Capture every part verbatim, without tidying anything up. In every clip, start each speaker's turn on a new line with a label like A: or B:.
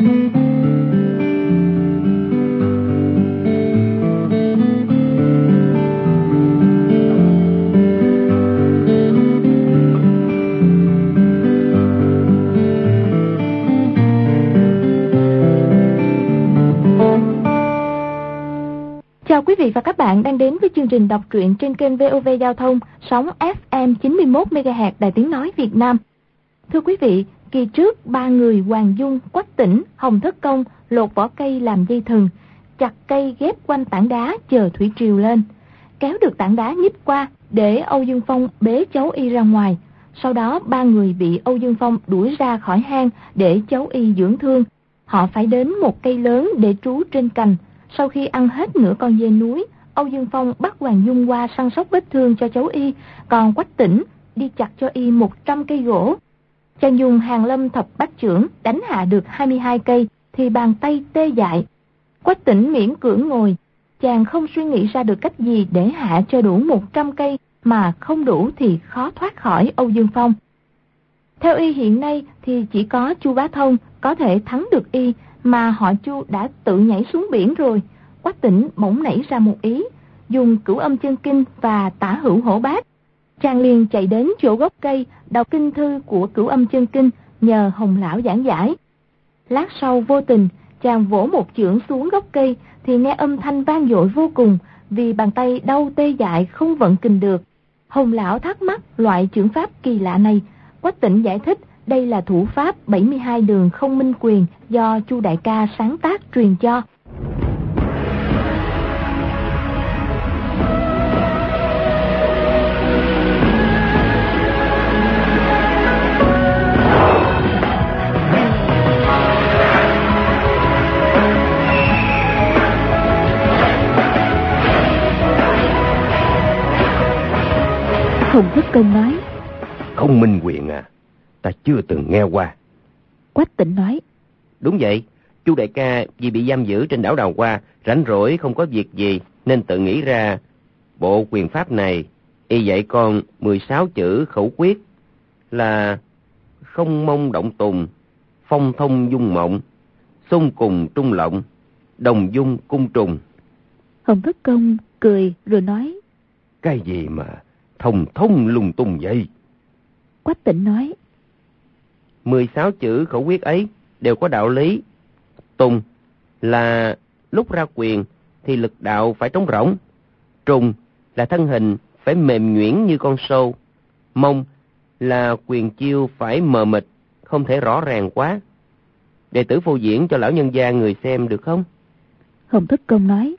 A: Chào quý vị và các bạn đang đến với chương trình đọc truyện trên kênh vê o vê Giao thông, sóng ép em chín mươi mốt mê ga héc Đài Tiếng Nói Việt Nam. Thưa quý vị, kỳ trước ba người Hoàng Dung, Quách Tĩnh, Hồng Thất Công lột vỏ cây làm dây thừng, chặt cây ghép quanh tảng đá chờ thủy triều lên, kéo được tảng đá nhích qua để Âu Dương Phong bế cháu Y ra ngoài. Sau đó ba người bị Âu Dương Phong đuổi ra khỏi hang để cháu Y dưỡng thương. Họ phải đến một cây lớn để trú trên cành. Sau khi ăn hết nửa con dê núi, Âu Dương Phong bắt Hoàng Dung qua săn sóc vết thương cho cháu Y, còn Quách Tĩnh đi chặt cho Y một trăm cây gỗ. Chàng dùng Hàn Lâm thập bát chưởng đánh hạ được hai mươi hai cây thì bàn tay tê dại. Quách Tĩnh miễn cưỡng ngồi, chàng không suy nghĩ ra được cách gì để hạ cho đủ một trăm cây, mà không đủ thì khó thoát khỏi Âu Dương Phong. Theo Y hiện nay thì chỉ có Chu Bá Thông có thể thắng được Y, mà họ Chu đã tự nhảy xuống biển rồi. Quách Tĩnh bỗng nảy ra một ý, dùng Cửu Âm Chân Kinh và Tả Hữu Hổ Bát. Chàng liền chạy đến chỗ gốc cây, đọc kinh thư của Cửu Âm Chân Kinh nhờ Hồng lão giảng giải. Lát sau vô tình chàng vỗ một chưởng xuống gốc cây thì nghe âm thanh vang dội vô cùng, vì bàn tay đau tê dại không vận kình được. Hồng lão thắc mắc loại chưởng pháp kỳ lạ này. Quách Tĩnh giải thích đây là thủ pháp bảy mươi hai đường không minh quyền do Chu đại ca sáng tác truyền cho.
B: Hồng Thất Công nói:
C: Không minh quyền à? Ta chưa từng nghe qua.
B: Quách Tĩnh nói:
D: Đúng vậy, Chu đại ca vì bị giam giữ trên đảo Đào Hoa, rảnh rỗi không có việc gì nên tự nghĩ ra bộ quyền pháp này. Y dạy con mười sáu chữ khẩu quyết là không mông động tùng, phong thông dung mộng, xung cùng trung lộng, đồng dung cung trùng.
B: Hồng Thất Công cười rồi nói:
C: Cái gì mà thông thông lung tung vậy?
B: Quách Tĩnh nói:
D: mười sáu chữ khẩu quyết ấy đều có đạo lý. Tùng là lúc ra quyền thì lực đạo phải trống rỗng. Trùng là thân hình phải mềm nhuyễn như con sâu. Mông là quyền chiêu phải mờ mịt, không thể rõ ràng quá. Đệ tử phô diễn cho lão nhân gia người xem được không?
B: Hồng Thất Công nói: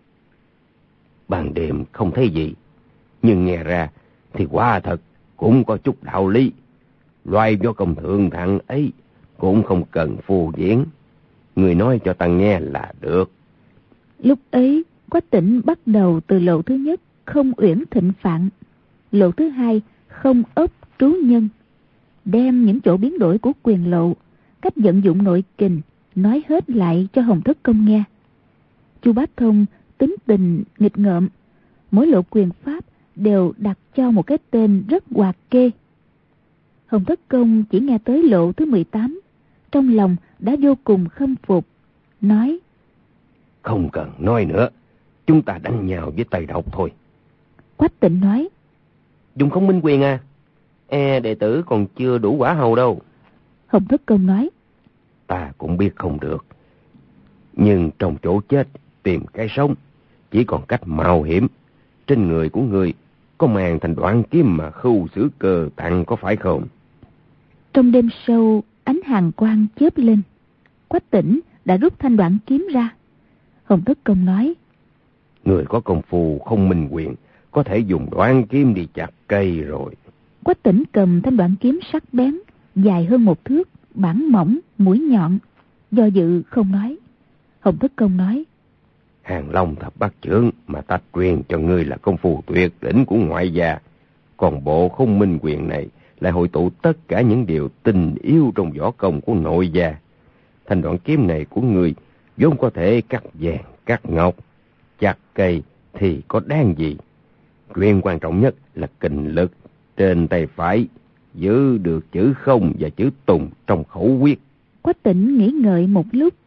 C: Ban đêm không thấy gì, nhưng nghe ra thì quả thật cũng có chút đạo lý. Loài võ công thượng thặng ấy cũng không cần phô diễn, người nói cho ta nghe là được.
B: Lúc ấy Quách Tĩnh bắt đầu từ lộ thứ nhất không uyển thịnh phạn, lộ thứ hai không ấp trú nhân, đem những chỗ biến đổi của quyền lộ, cách vận dụng nội kình nói hết lại cho Hồng Thất Công nghe. Chu Bá Thông tính tình nghịch ngợm, mỗi lộ quyền pháp đều đặt cho một cái tên rất hoạt kê. Hồng Thất Công chỉ nghe tới lộ thứ mười tám, trong lòng đã vô cùng khâm phục, nói:
C: Không cần nói nữa, chúng ta đánh nhau với tay độc thôi.
B: Quách Tĩnh nói:
D: Dùng không minh quyền à? E đệ tử còn chưa đủ quả hầu đâu.
B: Hồng Thất Công nói:
C: Ta cũng biết không được, nhưng trong chỗ chết tìm cái sống chỉ còn cách mạo hiểm. Trên người của người có màng thành đoạn kiếm mà khưu xử cờ tặng, có phải không?
B: Trong đêm sâu, ánh hàn quang chớp lên. Quách Tĩnh đã rút thanh đoạn kiếm ra. Hồng Thất Công nói:
C: Người có công phu không minh quyền, có thể dùng đoạn kiếm đi chặt cây rồi.
B: Quách Tĩnh cầm thanh đoạn kiếm sắc bén, dài hơn một thước, bản mỏng, mũi nhọn, do dự không nói. Hồng Thất Công nói:
C: Hàng Long thập bát chưởng mà ta truyền cho ngươi là công phu tuyệt đỉnh của ngoại gia, còn bộ không minh quyền này lại hội tụ tất cả những điều tình yêu trong võ công của nội gia. Thanh đoạn kiếm này của ngươi vốn có thể cắt vàng, cắt ngọc, chặt cây thì có đáng gì. Chuyện quan trọng nhất là kình lực trên tay phải, giữ được chữ không và chữ tùng trong khẩu quyết.
B: Quách Tĩnh nghĩ ngợi một lúc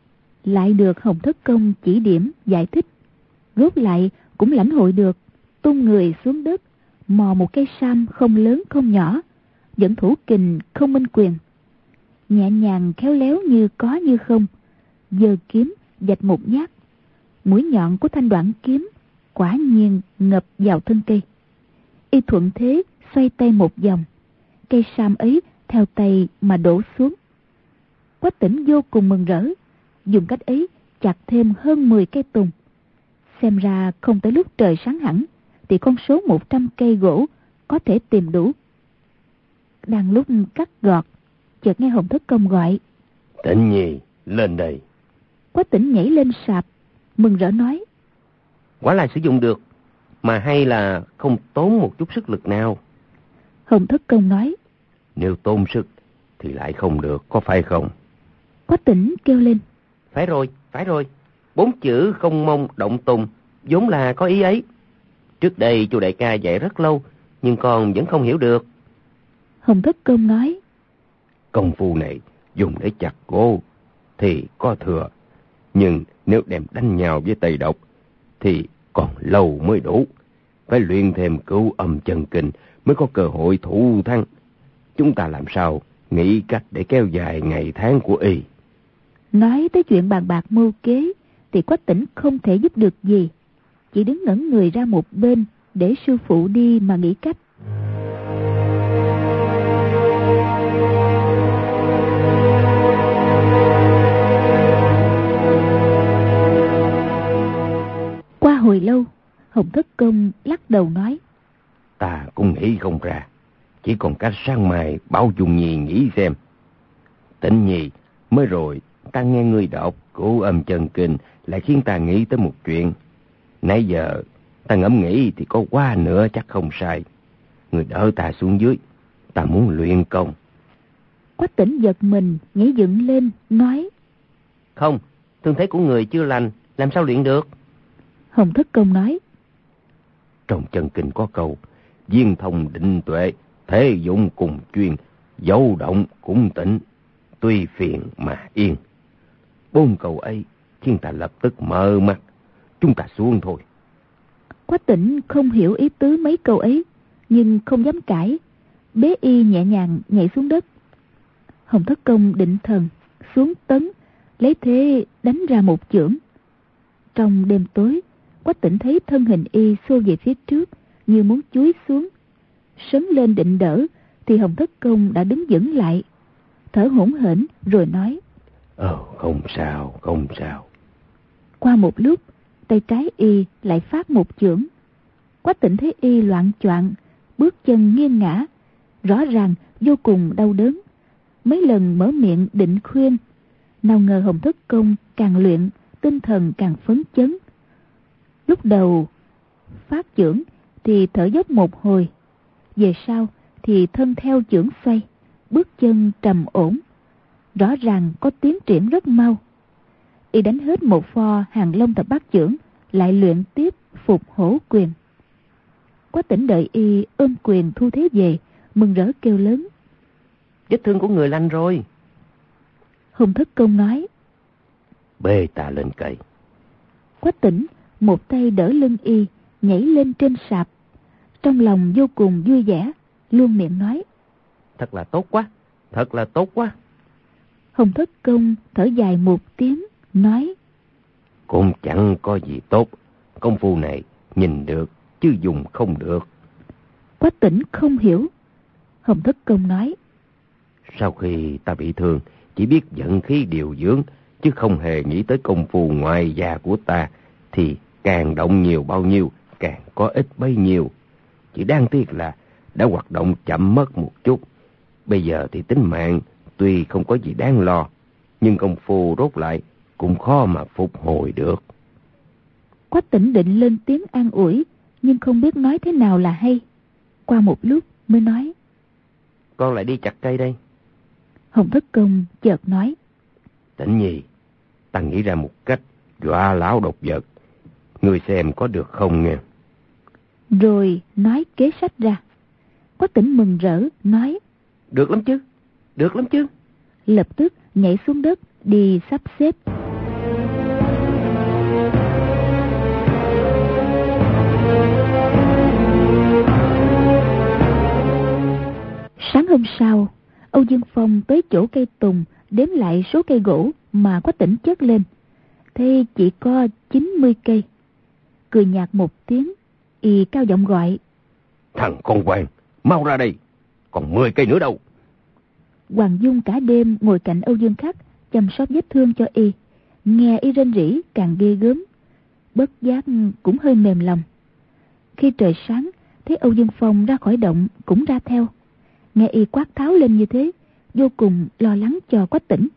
B: lại được Hồng Thất Công chỉ điểm giải thích, rốt lại cũng lãnh hội được, tung người xuống đất, mò một cây sam không lớn không nhỏ, dẫn thủ kình không minh quyền, nhẹ nhàng khéo léo như có như không, giơ kiếm vạch một nhát, mũi nhọn của thanh đoạn kiếm quả nhiên ngập vào thân cây. Y thuận thế xoay tay một vòng, cây sam ấy theo tay mà đổ xuống. Quách Tĩnh vô cùng mừng rỡ, dùng cách ấy chặt thêm hơn mười cây tùng. Xem ra không tới lúc trời sáng hẳn thì con số một trăm cây gỗ có thể tìm đủ. Đang lúc cắt gọt, chợt nghe Hồng Thất Công gọi:
C: Tĩnh Nhi, lên đây.
B: Quách Tĩnh nhảy lên sạp, mừng rỡ nói:
D: Quả là sử dụng được, mà hay là không tốn một chút sức lực nào.
B: Hồng Thất Công nói:
C: Nếu tốn sức thì lại không được, có phải không?
B: Quách Tĩnh kêu lên:
D: Phải rồi, phải rồi. Bốn chữ không mong động tùng vốn là có ý ấy. Trước đây chu đại ca dạy rất lâu, nhưng con vẫn không hiểu được.
B: Hồng Thất Công nói:
C: Công phu này dùng để chặt gỗ thì có thừa, nhưng nếu đem đánh nhau với Tây Độc thì còn lâu mới đủ. Phải luyện thêm Cửu Âm Chân Kinh mới có cơ hội thủ thắng. Chúng ta làm sao nghĩ cách để kéo dài ngày tháng của y.
B: Nói tới chuyện bàn bạc mưu kế thì Quách Tĩnh không thể giúp được gì, chỉ đứng ngẩn người ra một bên để sư phụ đi mà nghĩ cách. Qua hồi lâu, Hồng Thất Công lắc đầu nói:
C: Ta cũng nghĩ không ra, chỉ còn cách sáng mai bảo Dung Nhi nghĩ xem. Tĩnh Nhi, mới rồi ta nghe ngươi đọc Cửu Âm Chân Kinh lại khiến ta nghĩ tới một chuyện. Nãy giờ ta ngẫm nghĩ thì có qua nữa chắc không sai. Ngươi đỡ ta xuống dưới, ta muốn luyện công.
B: Quách Tĩnh giật mình nhảy dựng lên nói:
D: Không, thương thế của người chưa lành, làm sao luyện được?
B: Hồng Thất Công nói:
C: Trong Chân Kinh có câu viên thông định tuệ, thế dụng cùng chuyên, dấu động cũng tĩnh, tuy phiền mà yên. Bốn câu ấy khiến ta lập tức mở mắt. Chúng ta xuống thôi.
B: Quách Tĩnh không hiểu ý tứ mấy câu ấy, nhưng không dám cãi, bế y nhẹ nhàng nhảy xuống đất. Hồng Thất Công định thần xuống tấn, lấy thế đánh ra một chưởng. Trong đêm tối, Quách Tĩnh thấy thân hình y xô về phía trước như muốn chúi xuống. Sấn lên định đỡ thì Hồng Thất Công đã đứng vững lại, thở hổn hển rồi nói:
C: Ờ, không sao, không sao.
B: Qua một lúc, tay trái y lại phát một chưởng. Quách Tĩnh thấy y loạng choạng, bước chân nghiêng ngã, rõ ràng vô cùng đau đớn. Mấy lần mở miệng định khuyên, nào ngờ Hồng Thất Công càng luyện, tinh thần càng phấn chấn. Lúc đầu phát chưởng thì thở dốc một hồi, về sau thì thân theo chưởng xoay, bước chân trầm ổn, rõ ràng có tiến triển rất mau. Y đánh hết một pho Hàng Long Thập Bát Chưởng, lại luyện tiếp Phục Hổ Quyền. Quách Tĩnh đợi y ôm quyền thu thế về, mừng rỡ kêu lớn:
D: Vết thương của người lành rồi.
B: Hồng Thất Công nói:
C: Bê ta lên cây.
B: Quách Tĩnh một tay đỡ lưng y, nhảy lên trên sạp, trong lòng vô cùng vui vẻ, luôn miệng nói:
D: Thật là tốt quá, thật là tốt quá.
B: Hồng Thất Công thở dài một tiếng, nói:
C: Cũng chẳng có gì tốt, công phu này nhìn được chứ dùng không được.
B: Quách Tĩnh không hiểu. Hồng Thất Công nói:
C: Sau khi ta bị thương, chỉ biết vận khí điều dưỡng, chứ không hề nghĩ tới công phu ngoài da của ta, thì càng động nhiều bao nhiêu, càng có ích bấy nhiêu. Chỉ đáng tiếc là đã hoạt động chậm mất một chút. Bây giờ thì tính mạng tuy không có gì đáng lo, nhưng công phu rốt lại cũng khó mà phục hồi được.
B: Quách Tĩnh định lên tiếng an ủi, nhưng không biết nói thế nào là hay. Qua một lúc mới nói:
D: Con lại đi chặt cây đây.
B: Hồng Thất Công chợt nói:
C: Tĩnh Nhi, ta nghĩ ra một cách dọa lão độc vật, ngươi xem có được không nghe?
B: Rồi nói kế sách ra. Quách Tĩnh mừng rỡ nói:
D: Được lắm chứ, được lắm chứ.
B: Lập tức nhảy xuống đất đi sắp xếp. Sáng hôm sau, Âu Dương Phong tới chỗ cây tùng đếm lại số cây gỗ mà Quách Tỉnh chất lên. Thế chỉ có chín mươi cây. Cười nhạt một tiếng, y cao giọng gọi:
C: Thằng con Hoàng, mau ra đây, còn mười cây nữa đâu.
B: Hoàng Dung cả đêm ngồi cạnh Âu Dương Khắc chăm sóc vết thương cho y, nghe y rên rỉ càng ghê gớm, bất giác cũng hơi mềm lòng. Khi trời sáng, thấy Âu Dương Phong ra khỏi động cũng ra theo. Nghe y quát tháo lên như thế, vô cùng lo lắng cho Quách Tỉnh.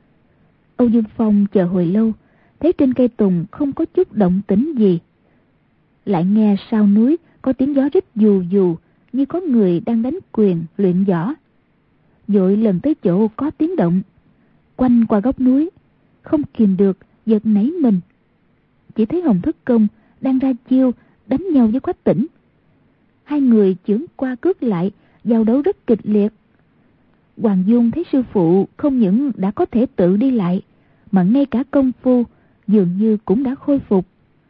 B: Âu Dương Phong chờ hồi lâu, thấy trên cây tùng không có chút động tĩnh gì. Lại nghe sau núi có tiếng gió rít dù dù, như có người đang đánh quyền luyện võ. Vội lần tới chỗ có tiếng động, quanh qua góc núi, không kìm được giật nảy mình. Chỉ thấy Hồng Thất Công đang ra chiêu đánh nhau với Quách Tỉnh. Hai người chưởng qua cước lại, giao đấu rất kịch liệt. Hoàng Dung thấy sư phụ không những đã có thể tự đi lại, mà ngay cả công phu dường như cũng đã khôi phục.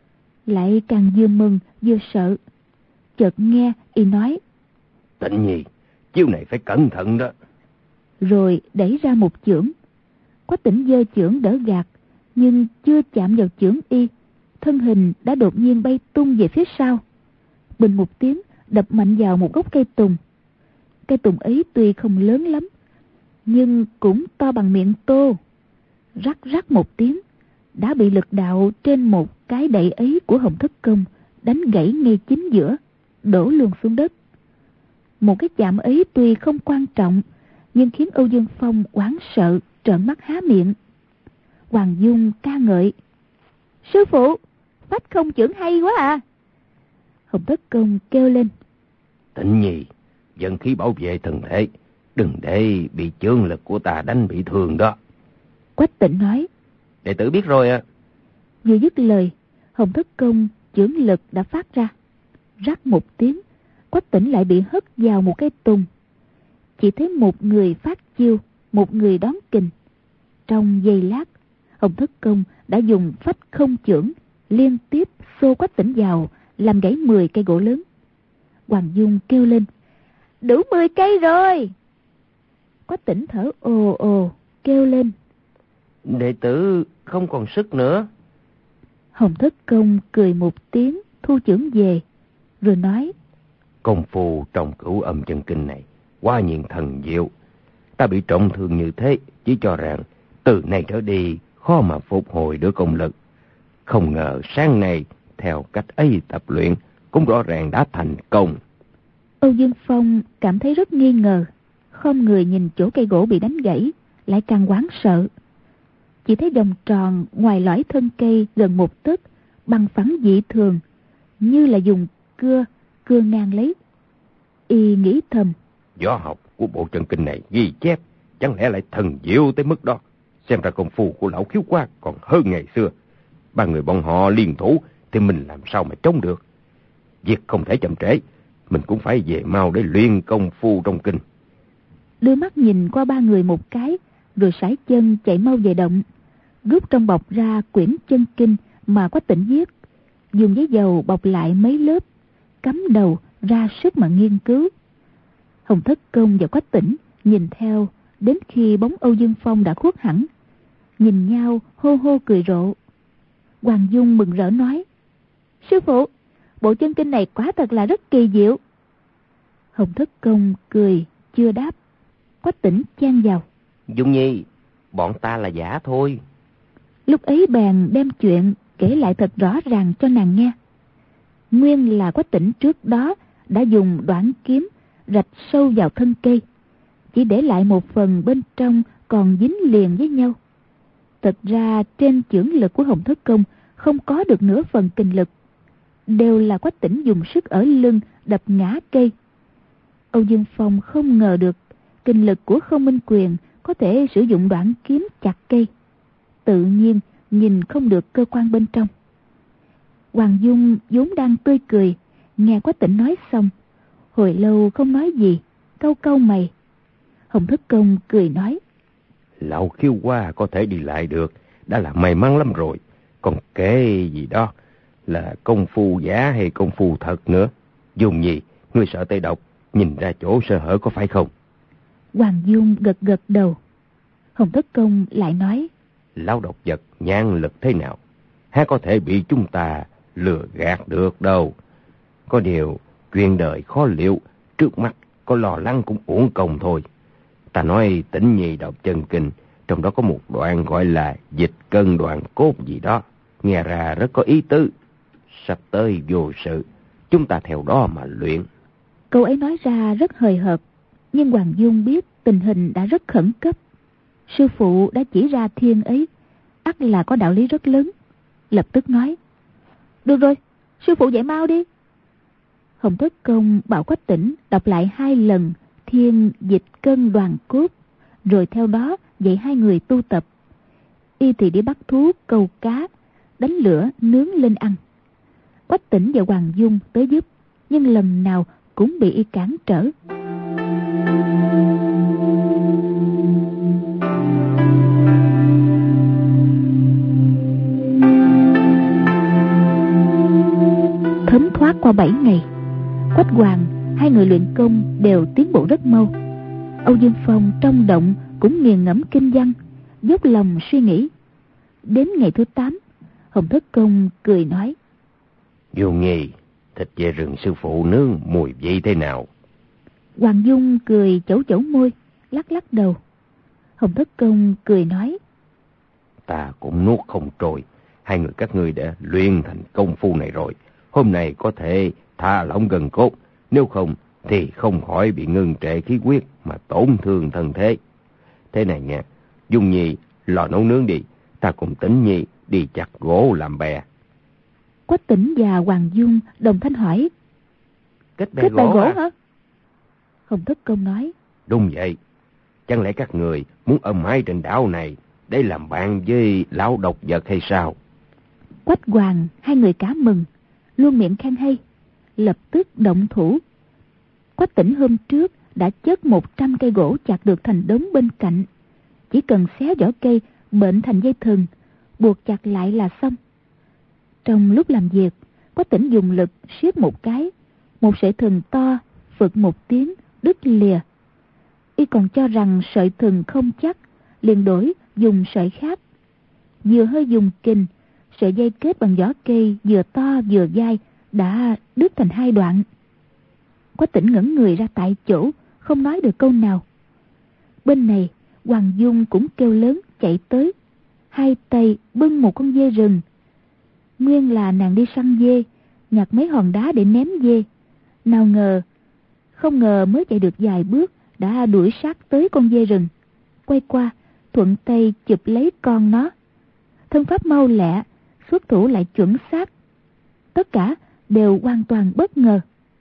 B: Lại càng vừa mừng vừa sợ. Chợt nghe y nói:
C: Tịnh Nhi, chiêu này phải cẩn thận đó.
B: Rồi đẩy ra một chưởng. Quách Tỉnh giơ chưởng đỡ gạt, nhưng chưa chạm vào chưởng y, thân hình đã đột nhiên bay tung về phía sau. Bình một tiếng đập mạnh vào một gốc cây tùng. Cây tùng ấy tuy không lớn lắm, nhưng cũng to bằng miệng tô. Rắc rắc một tiếng, đã bị lực đạo trên một cái đậy ấy của Hồng Thất Công đánh gãy ngay chính giữa, đổ luôn xuống đất. Một cái chạm ấy tuy không quan trọng, nhưng khiến Âu Dương Phong hoảng sợ, trợn mắt há miệng. Hoàng Dung ca ngợi: Sư phụ, phách không chưởng hay quá à. Hồng Thất Công kêu lên:
C: Tịnh Nhi, vận khí bảo vệ thân thể, đừng để bị chưởng lực của ta đánh bị thương đó.
B: Quách Tỉnh nói:
D: Đệ tử biết rồi ạ. À.
B: Vừa dứt lời, Hồng Thất Công chưởng lực đã phát ra. Rắc một tiếng, Quách Tỉnh lại bị hất vào một cây tùng. Chỉ thấy một người phát chiêu, một người đón kình. Trong giây lát, Hồng Thất Công đã dùng phách không chưởng liên tiếp xô Quách Tỉnh vào, làm gãy mười cây gỗ lớn. Hoàng Dung kêu lên: Đủ mười cây rồi. Quách Tỉnh thở ồ ồ, kêu lên:
D: Đệ tử không còn sức nữa.
B: Hồng Thất Công cười một tiếng, thu chưởng về, rồi nói:
C: Công phu trong Cửu Âm Chân Kinh này quá nhiên thần diệu. Ta bị trọng thương như thế, chỉ cho rằng từ nay trở đi khó mà phục hồi được công lực. Không ngờ sáng nay theo cách ấy tập luyện cũng rõ ràng đã thành công.
B: Âu Dương Phong cảm thấy rất nghi ngờ, không người nhìn chỗ cây gỗ bị đánh gãy, lại càng hoảng sợ. Chỉ thấy vòng tròn ngoài lõi thân cây gần một tấc, bằng phẳng dị thường, như là dùng cưa cưa ngang lấy. Y nghĩ thầm:
C: Võ học của bộ chân kinh này ghi chép, chẳng lẽ lại thần diệu tới mức đó? Xem ra công phu của lão Khiếu Qua còn hơn ngày xưa. Ba người bọn họ liên thủ thì mình làm sao mà chống được? Việc không thể chậm trễ, mình cũng phải về mau để luyện công phu trong kinh.
B: Đưa mắt nhìn qua ba người một cái, rồi sải chân chạy mau về động, rút trong bọc ra quyển chân kinh mà Quách Tỉnh viết, dùng giấy dầu bọc lại mấy lớp, cắm đầu ra sức mà nghiên cứu. Hồng Thất Công và Quách Tỉnh nhìn theo đến khi bóng Âu Dương Phong đã khuất hẳn, nhìn nhau hô hô cười rộ. Hoàng Dung mừng rỡ nói: Sư phụ, bộ chân kinh này quả thật là rất kỳ diệu. Hồng Thất Công cười chưa đáp. Quách Tỉnh chen vào:
D: Dung Nhi, bọn ta là giả thôi.
B: Lúc ấy bèn đem chuyện kể lại thật rõ ràng cho nàng nghe. Nguyên là Quách Tỉnh trước đó đã dùng đoạn kiếm rạch sâu vào thân cây, chỉ để lại một phần bên trong còn dính liền với nhau. Thật ra trên chưởng lực của Hồng Thất Công không có được nửa phần kình lực, đều là Quách Tỉnh dùng sức ở lưng đập ngã cây. Âu Dương Phong không ngờ được kình lực của Không Minh Quyền có thể sử dụng đoạn kiếm chặt cây, tự nhiên nhìn không được cơ quan bên trong. Hoàng Dung vốn đang tươi cười, nghe Quách Tỉnh nói xong, hồi lâu không nói gì, cau cau mày. Hồng Thất Công cười nói:
C: Lão Khiếu Qua có thể đi lại được, đã là may mắn lắm rồi. Còn kể gì đó là công phu giả hay công phu thật nữa. Dùng gì, ngươi sợ tê độc, nhìn ra chỗ sơ hở có phải không?
B: Hoàng Dung gật gật đầu. Hồng Thất Công lại nói:
C: Lão độc vật nhan lực thế nào, há có thể bị chúng ta lừa gạt được đâu. Có điều chuyện đời khó liệu, trước mắt có lo lắng cũng uổng công thôi. Ta nói Tĩnh Nhi đọc chân kinh, trong đó có một đoạn gọi là dịch cân đoạn cốt gì đó, nghe ra rất có ý tứ. Sắp tới vô sự, chúng ta theo đó mà luyện.
B: Câu ấy nói ra rất hời hợt, nhưng Hoàng Dung biết tình hình đã rất khẩn cấp. Sư phụ đã chỉ ra thiên ấy, ắt là có đạo lý rất lớn. Lập tức nói: Được rồi, sư phụ dạy mau đi. Hồng Thất Công bảo Quách Tĩnh đọc lại hai lần thiên dịch cân đoàn cốt, rồi theo đó dạy hai người tu tập. Y thì đi bắt thú câu cá, đánh lửa nướng lên ăn. Quách Tĩnh và Hoàng Dung tới giúp, nhưng lần nào cũng bị y cản trở. Thấm thoát qua bảy ngày, Quách Hoàng hai người luyện công đều tiến bộ rất mau. Âu Dương Phong trong động cũng nghiền ngẫm kinh văn, dốc lòng suy nghĩ. Đến ngày thứ tám, Hồng Thất Công cười nói:
C: Vô Nghi, thịt về rừng sư phụ nướng mùi vị thế nào?
B: Hoàng Dung cười chẩu chẩu môi, lắc lắc đầu. Hồng Thất Công cười nói:
C: Ta cũng nuốt không trôi. Hai người các ngươi đã luyện thành công phu này rồi, hôm nay có thể thả lỏng gân cốt, nếu không thì không khỏi bị ngưng trệ khí huyết mà tổn thương thân thế. Thế này nha, Dung Nhi lò nấu nướng đi, ta cùng Tĩnh Nhi đi chặt gỗ làm bè.
B: Quách Tĩnh và Hoàng Dung đồng thanh hỏi:
C: Kết bè
B: Kết
C: gỗ,
B: bè gỗ
C: à?
B: hả? Hồng Thất Công nói:
C: Đúng vậy. Chẳng lẽ các người muốn ở mãi trên đảo này để làm bạn với lão độc vật hay sao?
B: Quách Hoàng hai người cá mừng, luôn miệng khen hay, lập tức động thủ. Quách Tĩnh hôm trước đã chất một trăm cây gỗ chặt được thành đống bên cạnh, chỉ cần xé vỏ cây bệnh thành dây thừng, buộc chặt lại là xong. Trong lúc làm việc, Quách Tĩnh dùng lực siết một cái, một sợi thừng to phực một tiếng đứt lìa. Y còn cho rằng sợi thừng không chắc, liền đổi dùng sợi khác. Vừa hơi dùng kình, sợi dây kết bằng vỏ cây vừa to vừa dai đã đứt thành hai đoạn. Quách Tĩnh ngẩn người ra tại chỗ, không nói được câu nào. Bên này, Hoàng Dung cũng kêu lớn chạy tới, hai tay bưng một con dê rừng. Nguyên là nàng đi săn dê, nhặt mấy hòn đá để ném dê. Nào ngờ, không ngờ mới chạy được vài bước đã đuổi sát tới con dê rừng. Quay qua, thuận tay chụp lấy con nó. Thân pháp mau lẹ, xuất thủ lại chuẩn xác. Tất cả đều hoàn toàn bất ngờ.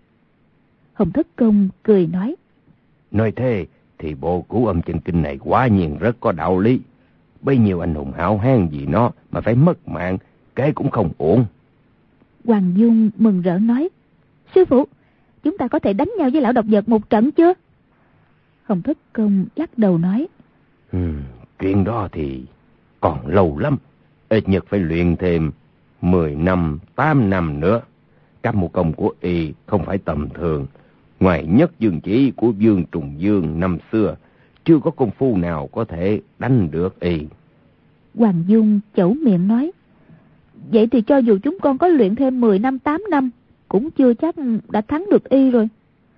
B: Hồng Thất Công cười nói:
C: Nói thế thì bộ Cửu Âm Chân Kinh này quả nhiên rất có đạo lý. Bấy nhiêu anh hùng hảo hán vì nó mà phải mất mạng, cái cũng không ổn.
B: Hoàng Dung mừng rỡ nói: Sư phụ, chúng ta có thể đánh nhau với lão độc vật một trận chưa? Hồng Thất Công lắc đầu nói:
C: ừ, Chuyện đó thì còn lâu lắm, ít nhất phải luyện thêm mười năm, tám năm nữa. Các mưu công của y không phải tầm thường. Ngoài Nhất Dương Chỉ của Vương Trùng Dương năm xưa, chưa có công phu nào có thể đánh được y.
B: Hoàng Dung chẩu miệng nói: Vậy thì cho dù chúng con có luyện thêm mười năm, tám năm, cũng chưa chắc đã thắng được y rồi.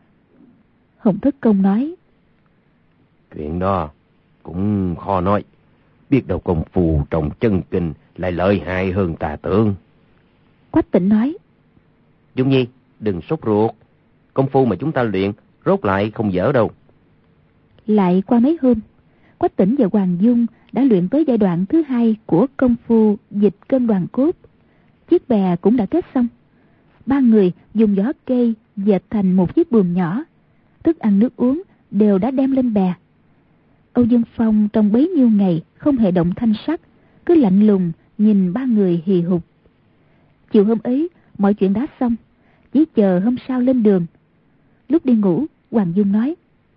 B: Hồng Thất Công nói:
C: Chuyện đó cũng khó nói. Biết đâu công phu trong chân kinh lại lợi hại hơn tà tưởng.
B: Quách Tĩnh nói:
D: Dung Nhi, đừng sốt ruột. Công phu mà chúng ta luyện rốt lại không dở đâu.
B: Lại qua mấy hôm, Quách Tĩnh và Hoàng Dung đã luyện tới giai đoạn thứ hai của công phu dịch cân đoàn cốt. Chiếc bè cũng đã kết xong. Ba người dùng vỏ cây dệt thành một chiếc buồm nhỏ. Thức ăn nước uống đều đã đem lên bè. Âu Dương Phong trong bấy nhiêu ngày không hề động thanh sắc, cứ lạnh lùng nhìn ba người hì hục. Chiều hôm ấy, mọi chuyện đã xong, chỉ chờ hôm sau lên đường. Lúc đi ngủ, Hoàng Dung nói: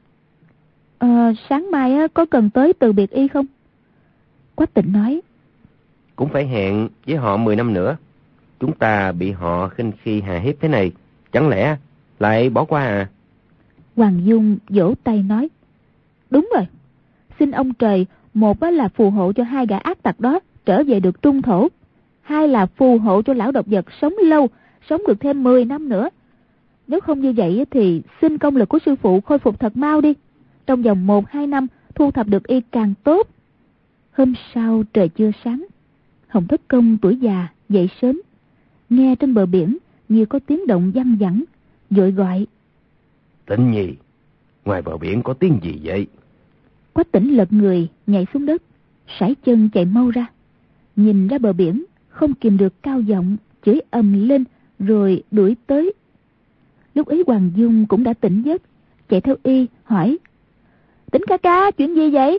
B: Ờ, sáng mai có cần tới từ biệt y không? Quách Tĩnh nói:
D: Cũng phải hẹn với họ mười năm nữa. Chúng ta bị họ khinh khi hà hiếp thế này, chẳng lẽ lại bỏ qua à?
B: Hoàng Dung vỗ tay nói: Đúng rồi. Xin ông trời, một là phù hộ cho hai gã ác tặc đó trở về được trung thổ, hai là phù hộ cho lão độc vật sống lâu, sống được thêm mười năm nữa. Nếu không như vậy thì xin công lực của sư phụ khôi phục thật mau đi. Trong vòng một hai năm thu thập được y càng tốt. Hôm sau trời chưa sáng, Hồng Thất Công tuổi già dậy sớm, nghe trên bờ biển như có tiếng động văng vẳng, vội gọi:
C: Tĩnh Nhi, ngoài bờ biển có tiếng gì vậy?
B: Quách Tĩnh lật người nhảy xuống đất, sải chân chạy mau ra, nhìn ra bờ biển, không kìm được cao giọng chửi ầm lên rồi đuổi tới. Lúc ấy Hoàng Dung cũng đã tỉnh giấc, chạy theo y hỏi: Tĩnh ca ca, chuyện gì vậy?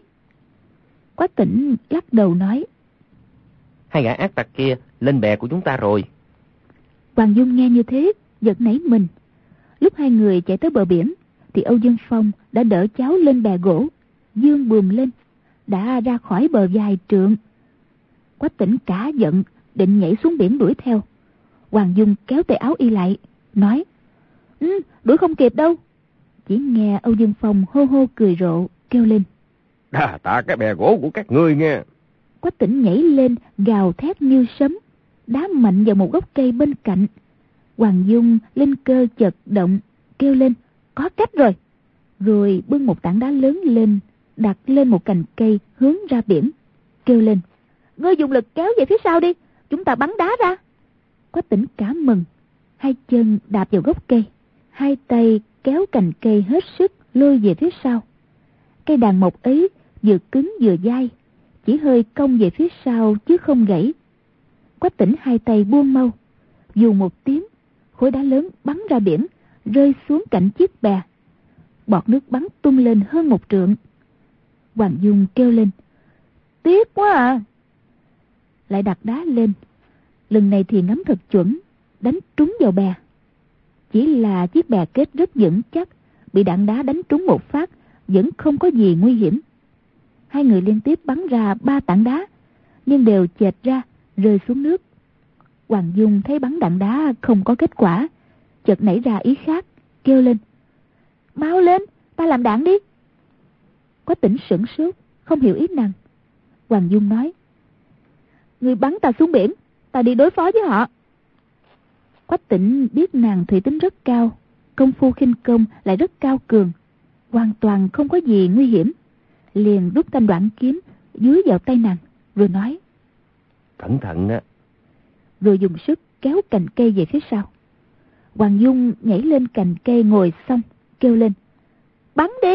B: Quách Tĩnh lắc đầu nói:
D: Hai gã ác tặc kia lên bè của chúng ta rồi.
B: Hoàng Dung nghe như thế, giật nảy mình. Lúc hai người chạy tới bờ biển thì Âu Dương Phong đã đỡ cháu lên bè gỗ, dương buồm lên, đã ra khỏi bờ vài trượng. Quách Tĩnh cả giận, định nhảy xuống biển đuổi theo. Hoàng Dung kéo tay áo y lại, nói: Ừ, đuổi không kịp đâu. Chỉ nghe Âu Dương Phong hô hô cười rộ, kêu lên:
C: Đà tạ cái bè gỗ của các ngươi nghe.
B: Quách Tĩnh nhảy lên, gào thét như sấm, đá mạnh vào một gốc cây bên cạnh. Hoàng Dung linh cơ chợt động, kêu lên: Có cách rồi. Rồi bưng một tảng đá lớn lên, đặt lên một cành cây hướng ra biển, kêu lên: Ngươi dùng lực kéo về phía sau đi, chúng ta bắn đá ra. Quách Tĩnh cả mừng, hai chân đạp vào gốc cây, hai tay kéo cành cây hết sức lôi về phía sau. Cây đàn mộc ấy vừa cứng vừa dai, chỉ hơi cong về phía sau chứ không gãy. Quách Tĩnh hai tay buông mau, dù một tiếng, khối đá lớn bắn ra biển, rơi xuống cạnh chiếc bè. Bọt nước bắn tung lên hơn một trượng. Hoàng Dung kêu lên: Tiếc quá à. Lại đặt đá lên, lần này thì ngắm thật chuẩn, đánh trúng vào bè. Chỉ là chiếc bè kết rất vững chắc, bị đạn đá đánh trúng một phát vẫn không có gì nguy hiểm. Hai người liên tiếp bắn ra ba tảng đá, nhưng đều chệch ra, rơi xuống nước. Hoàng Dung thấy bắn đạn đá không có kết quả, chợt nảy ra ý khác, kêu lên: Mau lên, ta làm đạn đi. Quách Tĩnh sửng sốt, không hiểu ý nàng. Hoàng Dung nói: Ngươi bắn ta xuống biển, ta đi đối phó với họ. Quách Tĩnh biết nàng thủy tính rất cao, công phu khinh công lại rất cao cường, hoàn toàn không có gì nguy hiểm, liền rút thanh đoạn kiếm dưới vào tay nàng, rồi nói:
C: Cẩn thận á.
B: Rồi dùng sức kéo cành cây về phía sau. Hoàng Dung nhảy lên cành cây ngồi xong, kêu lên: Bắn đi.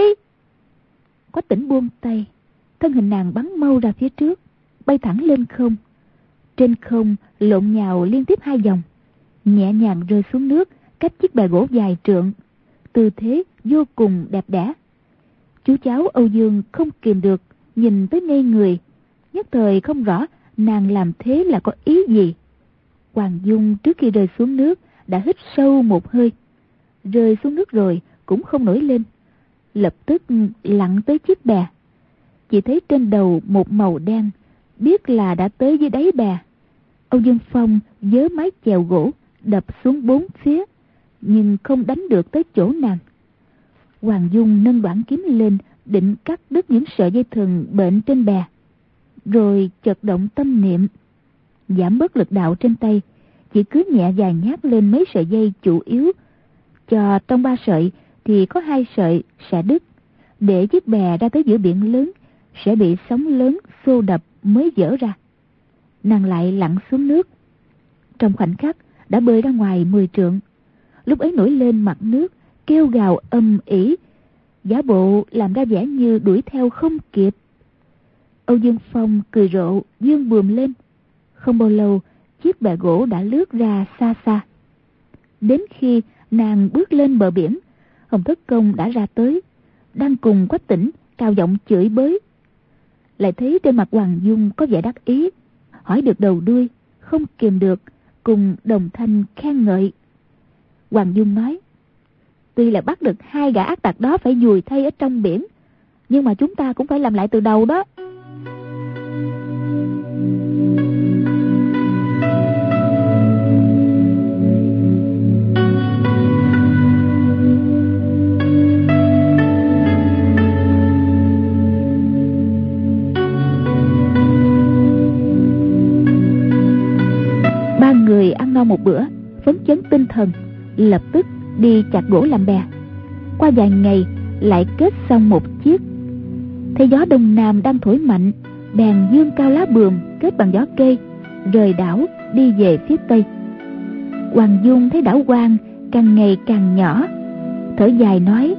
B: Quách Tĩnh buông tay, thân hình nàng bắn mau ra phía trước, bay thẳng lên không. Trên không lộn nhào liên tiếp hai vòng, nhẹ nhàng rơi xuống nước cách chiếc bè gỗ dài trượng, tư thế vô cùng đẹp đẽ. Chú cháu Âu Dương không kìm được, nhìn tới ngây người, nhất thời không rõ nàng làm thế là có ý gì. Hoàng Dung trước khi rơi xuống nước đã hít sâu một hơi, rơi xuống nước rồi cũng không nổi lên, lập tức lặn tới chiếc bè. Chỉ thấy trên đầu một màu đen, biết là đã tới dưới đáy bè. Âu Dương Phong vớ mái chèo gỗ đập xuống bốn phía, nhưng không đánh được tới chỗ nàng. Hoàng Dung nâng đoạn kiếm lên, định cắt đứt những sợi dây thừng bệnh trên bè, rồi chợt động tâm niệm, giảm bớt lực đạo trên tay, chỉ cứ nhẹ nhàng nhát lên mấy sợi dây chủ yếu, cho trong ba sợi thì có hai sợi sẽ đứt, để chiếc bè ra tới giữa biển lớn sẽ bị sóng lớn xô đập mới dở ra. Nàng lại lặn xuống nước, trong khoảnh khắc đã bơi ra ngoài mười trượng. Lúc ấy nổi lên mặt nước, kêu gào âm ỉ, giả bộ làm ra vẻ như đuổi theo không kịp. Âu Dương Phong cười rộ, dương buồm lên. Không bao lâu, chiếc bè gỗ đã lướt ra xa xa. Đến khi nàng bước lên bờ biển, Hồng Thất Công đã ra tới, đang cùng Quách Tĩnh cao giọng chửi bới. Lại thấy trên mặt Hoàng Dung có vẻ đắc ý, hỏi được đầu đuôi, không kìm được, cùng đồng thanh khen ngợi. Hoàng Dung nói: Tuy là bắt được hai gã ác tặc đó phải vùi thay ở trong biển, nhưng mà chúng ta cũng phải làm lại từ đầu đó. người ăn no một bữa, phấn chấn tinh thần, lập tức đi chặt gỗ làm bè. Qua vài ngày lại kết xong một chiếc. Thấy gió đông nam đang thổi mạnh, bèn dương cao lá bườm kết bằng gió cây, rời đảo đi về phía tây. Hoàng Dung thấy đảo Quan càng ngày càng nhỏ, thở dài nói: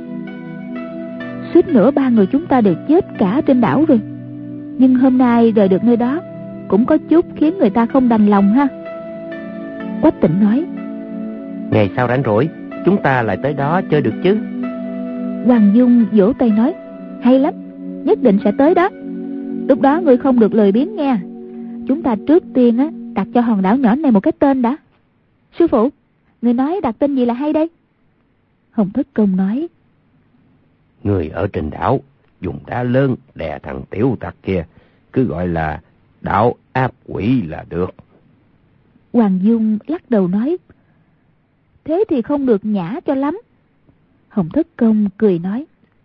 B: suýt nữa ba người chúng ta đều chết cả trên đảo rồi. Nhưng hôm nay rời được nơi đó cũng có chút khiến người ta không đành lòng ha. Quách Tĩnh nói:
D: ngày sau rảnh rỗi chúng ta lại tới đó chơi được chứ.
B: Hoàng Dung vỗ tay nói: hay lắm, nhất định sẽ tới đó. Lúc đó ngươi không được lười biếng nghe. Chúng ta trước tiên á đặt cho hòn đảo nhỏ này một cái tên đã. Sư phụ, người nói đặt tên gì là hay đây? Hồng Thất Công nói:
C: người ở trên đảo dùng đá lớn đè thằng tiểu tặc kia, cứ gọi là đảo áp quỷ là được.
B: Hoàng Dung lắc đầu nói: thế thì không được nhã cho lắm. Hồng Thất Công cười nói: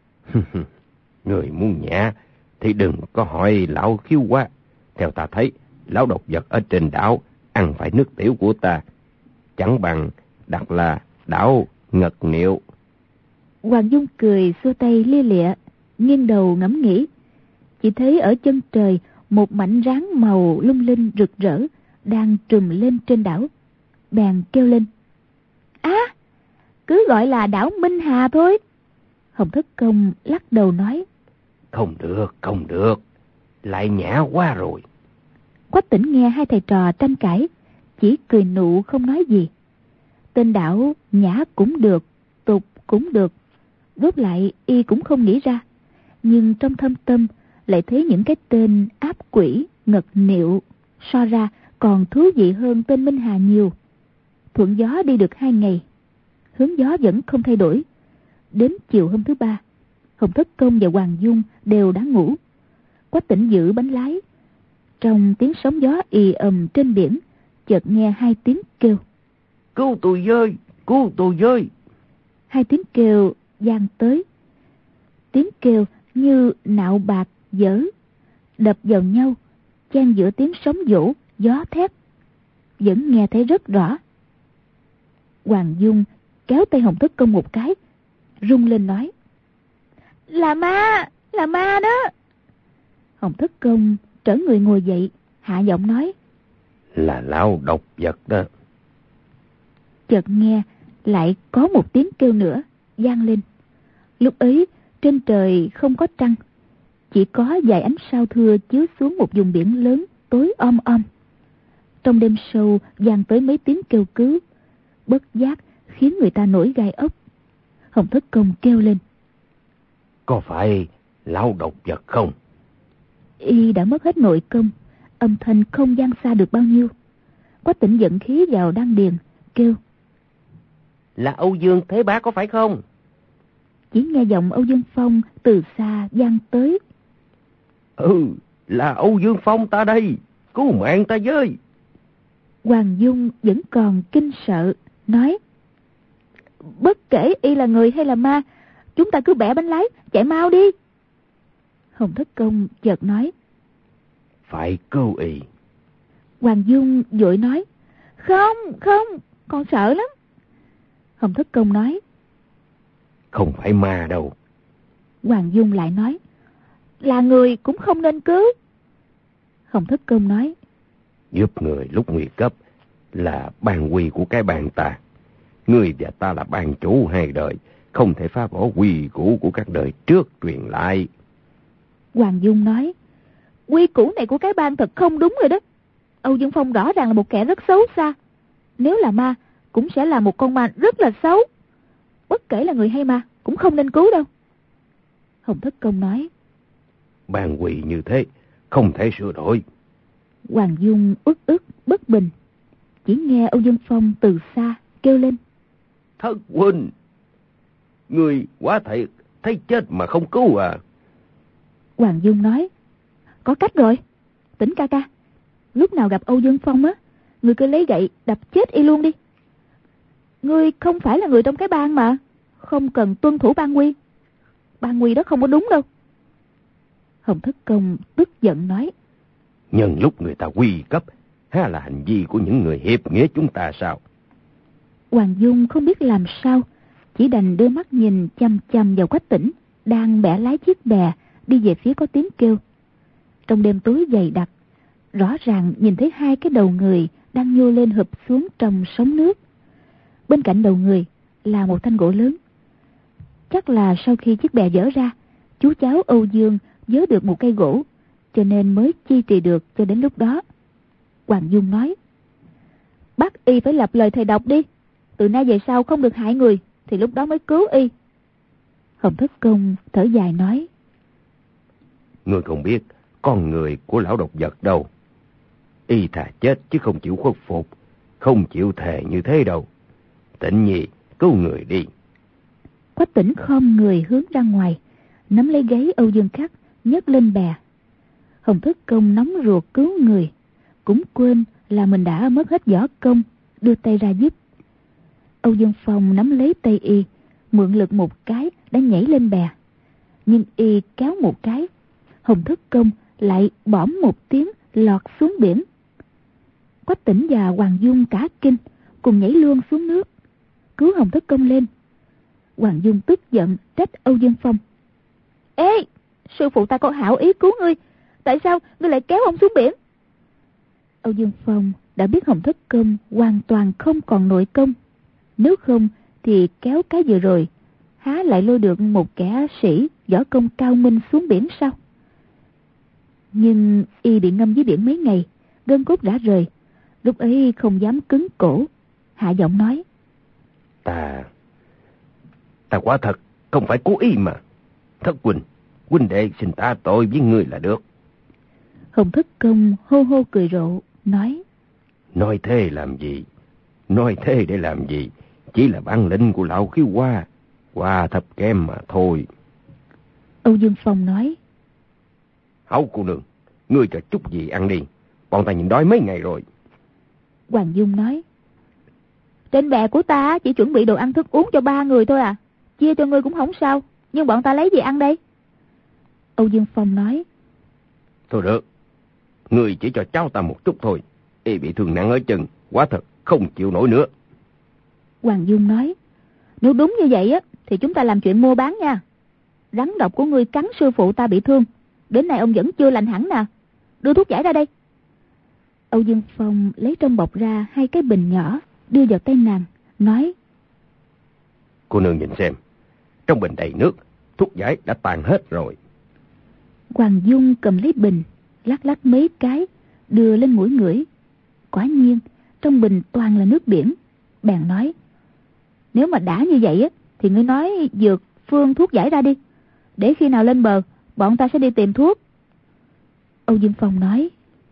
C: người muốn nhã thì đừng có hỏi lão khiêu quá. Theo ta thấy, lão độc vật ở trên đảo ăn phải nước tiểu của ta, chẳng bằng đặt là đảo ngật niệu.
B: Hoàng Dung cười xua tay lia lịa, nghiêng đầu ngẫm nghĩ. Chỉ thấy ở chân trời một mảnh ráng màu lung linh rực rỡ đang trùm lên trên đảo. Bèn kêu lên: á, à, cứ gọi là đảo Minh Hà thôi. Hồng Thất Công lắc đầu nói:
C: không được, không được, lại nhã quá rồi.
B: Quách Tĩnh nghe hai thầy trò tranh cãi, chỉ cười nụ không nói gì. Tên đảo nhã cũng được, tục cũng được, rốt lại y cũng không nghĩ ra. Nhưng trong thâm tâm lại thấy những cái tên áp quỷ, ngật niệu so ra còn thú vị hơn tên Minh Hà nhiều. Thuận gió đi được hai ngày, hướng gió vẫn không thay đổi. Đến chiều hôm thứ ba, Hồng Thất Công và Hoàng Dung đều đã ngủ. Quách Tĩnh giữ bánh lái. Trong tiếng sóng gió ì ầm trên biển, chợt nghe hai tiếng kêu:
C: cứu tôi với, cứu tôi với.
B: Hai tiếng kêu vang tới. Tiếng kêu như nạo bạc dở, đập vào nhau, chen giữa tiếng sóng vỗ, gió thét, vẫn nghe thấy rất rõ. Hoàng Dung kéo tay Hồng Thất Công một cái, rung lên nói: là ma, là ma đó. Hồng Thất Công trở người ngồi dậy, hạ giọng nói:
C: là lão độc vật đó.
B: Chợt nghe lại có một tiếng kêu nữa vang lên. Lúc ấy trên trời không có trăng, chỉ có vài ánh sao thưa chiếu xuống một vùng biển lớn tối om om. Trong đêm sâu vang tới mấy tiếng kêu cứu, bất giác khiến người ta nổi gai ốc. Hồng Thất Công kêu lên:
C: có phải lão độc vật không?
B: Y đã mất hết nội công, âm thanh không vang xa được bao nhiêu. Quách Tĩnh dẫn khí vào đan điền, kêu:
D: là Âu Dương Thế Bá có phải không?
B: Chỉ nghe giọng Âu Dương Phong từ xa vang tới:
C: ừ, là Âu Dương Phong ta đây, cứu mạng ta với.
B: Hoàng Dung vẫn còn kinh sợ, nói: bất kể y là người hay là ma, chúng ta cứ bẻ bánh lái chạy mau đi. Hồng Thất Công chợt nói:
C: phải cứu y.
B: Hoàng Dung vội nói: không, không, con sợ lắm. Hồng Thất Công nói:
C: không phải ma đâu.
B: Hoàng Dung lại nói: là người cũng không nên cứu. Hồng Thất Công nói:
C: giúp người lúc nguy cấp là ban quy của cái bàn ta. Người và ta là ban chủ hai đời, không thể phá bỏ quy củ của các đời trước truyền lại.
B: Hoàng Dung nói: quy củ này của cái ban thật không đúng rồi đó. Âu Dương Phong rõ ràng là một kẻ rất xấu xa. Nếu là ma, cũng sẽ là một con ma rất là xấu. Bất kể là người hay ma, cũng không nên cứu đâu. Hồng Thất Công nói:
C: ban quy như thế, không thể sửa đổi.
B: Hoàng Dung uất ức bất bình. Chỉ nghe Âu Dương Phong từ xa kêu lên:
C: thất huynh, người quá thiệt, thấy chết mà không cứu à.
B: Hoàng Dung nói: có cách rồi. Tĩnh ca ca, lúc nào gặp Âu Dương Phong á, người cứ lấy gậy đập chết y luôn đi. Ngươi không phải là người trong cái bang mà, không cần tuân thủ ban quy. Ban quy đó không có đúng đâu. Hồng Thất Công tức giận nói:
C: nhân lúc người ta nguy cấp, há là hành vi của những người hiệp nghĩa chúng ta sao?
B: Hoàng Dung không biết làm sao, chỉ đành đưa mắt nhìn chăm chăm vào Quách Tĩnh đang bẻ lái chiếc bè đi về phía có tiếng kêu. Trong đêm tối dày đặc, rõ ràng nhìn thấy hai cái đầu người đang nhô lên hụp xuống trong sóng nước. Bên cạnh đầu người là một thanh gỗ lớn. Chắc là sau khi chiếc bè dỡ ra, chú cháu Âu Dương vớ được một cây gỗ, cho nên mới chi trì được cho đến lúc đó. Hoàng Dung nói: bắt y phải lập lời thề độc đi, từ nay về sau không được hại người, thì lúc đó mới cứu y. Hồng Thất Công thở dài nói:
C: Ngươi không biết con người của lão độc vật đâu. Y thà chết chứ không chịu khuất phục, không chịu thề như thế đâu. Tĩnh Nhi, cứu người đi.
B: Quách Tĩnh khom người hướng ra ngoài, nắm lấy gáy Âu Dương Khắc nhấc lên bè. Hồng Thất Công nóng ruột cứu người, cũng quên là mình đã mất hết võ công, đưa tay ra giúp. Âu Dương Phong nắm lấy tay y, mượn lực một cái đã nhảy lên bè. Nhưng y kéo một cái, Hồng Thất Công lại bõm một tiếng lọt xuống biển. Quách Tĩnh và Hoàng Dung cả kinh, cùng nhảy luôn xuống nước, cứu Hồng Thất Công lên. Hoàng Dung tức giận trách Âu Dương Phong: Ê, sư phụ ta có hảo ý cứu ngươi, tại sao ngươi lại kéo ông xuống biển? Âu Dương Phong đã biết Hồng Thất Công hoàn toàn không còn nội công, nếu không thì kéo cái vừa rồi há lại lôi được một kẻ sĩ võ công cao minh xuống biển sao? Nhưng y bị ngâm dưới biển mấy ngày, gân cốt đã rời, lúc ấy không dám cứng cổ, hạ giọng nói:
C: Ta, ta quả thật không phải cố ý mà. Thất huynh, huynh đệ xin ta tội với ngươi là được.
B: Hồng Thất Công hô hô cười rộ, nói:
C: Nói thế làm gì? Nói thế để làm gì? Chỉ là bản lĩnh của lão Khiếu Hoa, Hoa thập kém mà thôi.
B: Âu Dương Phong nói:
C: Hảo cô nương, ngươi cho chút gì ăn đi, bọn ta nhịn đói mấy ngày rồi.
B: Hoàng Dung nói: Trên bè của ta chỉ chuẩn bị đồ ăn thức uống cho ba người thôi à, chia cho ngươi cũng không sao, nhưng bọn ta lấy gì ăn đây? Âu Dương Phong nói:
C: Thôi được, ngươi chỉ cho cháu ta một chút thôi, y bị thương nặng ở chân, quá thật không chịu nổi nữa.
B: Hoàng Dung nói: Nếu đúng như vậy á, thì chúng ta làm chuyện mua bán nha. Rắn độc của ngươi cắn sư phụ ta bị thương, đến nay ông vẫn chưa lành hẳn nè, đưa thuốc giải ra đây. Âu Dương Phong lấy trong bọc ra hai cái bình nhỏ, đưa vào tay nàng, nói:
C: Cô nương nhìn xem, trong bình đầy nước, thuốc giải đã tàn hết rồi.
B: Hoàng Dung cầm lấy bình, lắc lắc mấy cái, đưa lên mũi ngửi. Quả nhiên, trong bình toàn là nước biển. Bèn nói: Nếu mà đã như vậy á, thì ngươi nói dược phương thuốc giải ra đi, để khi nào lên bờ, bọn ta sẽ đi tìm thuốc. Âu Dương Phong nói: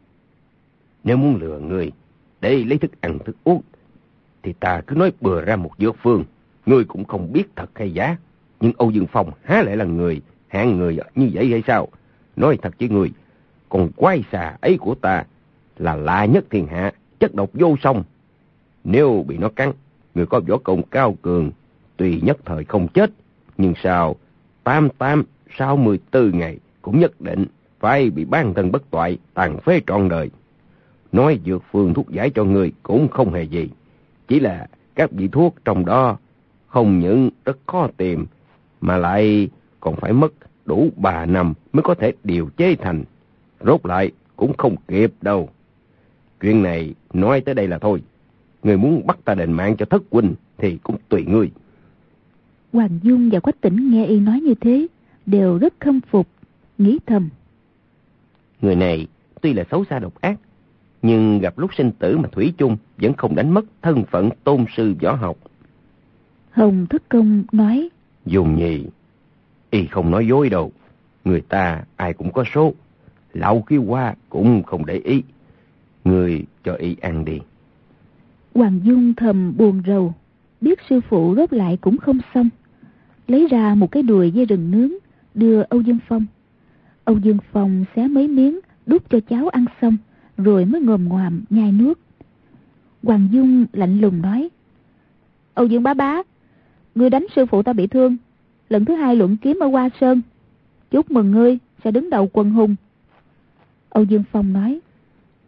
C: Nếu muốn lừa người để lấy thức ăn thức uống, thì ta cứ nói bừa ra một dược phương, ngươi cũng không biết thật hay giả. Nhưng Âu Dương Phong há lại là người hạng người như vậy hay sao? Nói thật với người, con quái xà ấy của ta là lạ nhất thiên hạ, chất độc vô song. Nếu bị nó cắn, người có võ công cao cường, tuy nhất thời không chết, nhưng sau tám tám sáu mươi tư ngày cũng nhất định phải bị ban thân bất toại, tàn phế trọn đời. Nói dược phương thuốc giải cho người cũng không hề gì, chỉ là các vị thuốc trong đó không những rất khó tìm, mà lại còn phải mất đủ ba năm mới có thể điều chế thành. Rốt lại cũng không kịp đâu. Chuyện này nói tới đây là thôi. Người muốn bắt ta đền mạng cho Thất huynh thì cũng tùy ngươi.
B: Hoàng Dung và Quách Tĩnh nghe y nói như thế, đều rất khâm phục, nghĩ thầm:
D: Người này tuy là xấu xa độc ác, nhưng gặp lúc sinh tử mà thủy chung vẫn không đánh mất thân phận tôn sư võ học.
B: Hồng Thất Công nói:
C: Dung Nhi, y không nói dối đâu. Người ta ai cũng có số, lão Khiếu Hoa cũng không để ý. Người cho y ăn đi.
B: Hoàng Dung thầm buồn rầu, biết sư phụ rốt lại cũng không xong, lấy ra một cái đùi dê rừng nướng, đưa Âu Dương Phong. Âu Dương Phong xé mấy miếng đút cho cháu ăn xong, rồi mới ngồm ngoàm nhai nuốt. Hoàng Dung lạnh lùng nói: Âu Dương bá bá, ngươi đánh sư phụ ta bị thương, lần thứ hai luận kiếm ở Hoa Sơn, chúc mừng ngươi sẽ đứng đầu quần hùng. Âu Dương Phong nói: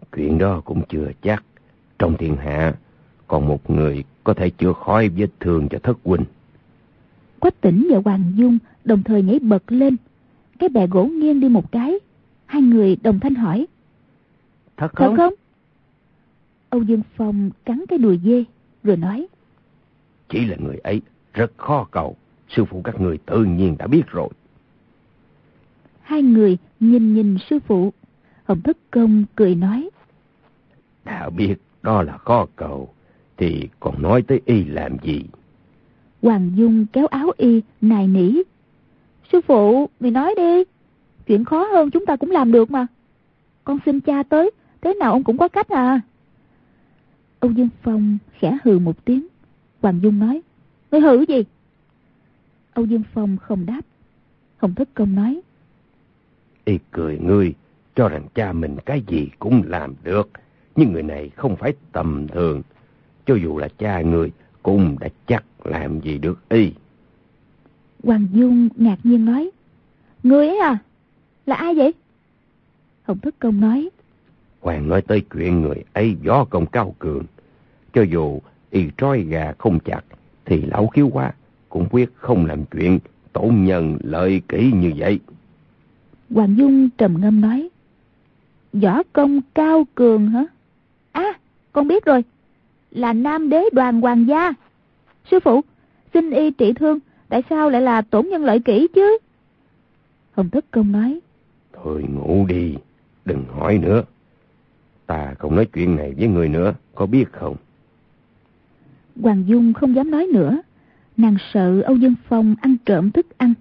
C: Chuyện đó cũng chưa chắc. Trong thiên hạ còn một người có thể chữa khỏi vết thương cho thất huynh.
B: Quách Tĩnh và Hoàng Dung đồng thời nhảy bật lên. Cái bè gỗ nghiêng đi một cái. Hai người đồng thanh hỏi:
D: Thật không?
B: Thật không? Âu Dương Phong cắn cái đùi dê rồi nói:
C: Chỉ là người ấy rất khó cầu. Sư phụ các người tự nhiên đã biết rồi.
B: Hai người nhìn nhìn sư phụ. Hồng Thất Công cười nói:
C: Đã biết đó là khó cầu thì còn nói tới y làm gì?
B: Hoàng Dung kéo áo y nài nỉ: Sư phụ, mày nói đi. Chuyện khó hơn chúng ta cũng làm được mà. Con xin cha tới, thế nào ông cũng có cách à. Âu Dương Phong khẽ hừ một tiếng. Hoàng Dung nói: Ngươi hừ gì? Âu Dương Phong không đáp. Hồng Thất Công nói:
C: Y cười ngươi, cho rằng cha mình cái gì cũng làm được. Nhưng người này không phải tầm thường. Cho dù là cha người cũng đã chắc làm gì được y.
B: Hoàng Dung ngạc nhiên nói: Ngươi ấy à? Là ai vậy? Hồng Thất Công nói:
C: Hoàng nói tới chuyện người ấy võ công cao cường. Cho dù y trói gà không chặt thì lão khiếu quá cũng quyết không làm chuyện tổn nhân lợi kỷ như vậy.
B: Hoàng Dung trầm ngâm nói: Võ công cao cường hả? À, con biết rồi. Là Nam Đế Đoàn Hoàng gia. Sư phụ, xin y trị thương, tại sao lại là tổn nhân lợi kỷ chứ? Hồng Thất Công nói:
C: Thôi ngủ đi, đừng hỏi nữa. Ta không nói chuyện này với người nữa, có biết không?
B: Hoàng Dung không dám nói nữa. Nàng sợ Âu Dương Phong ăn trộm thức ăn.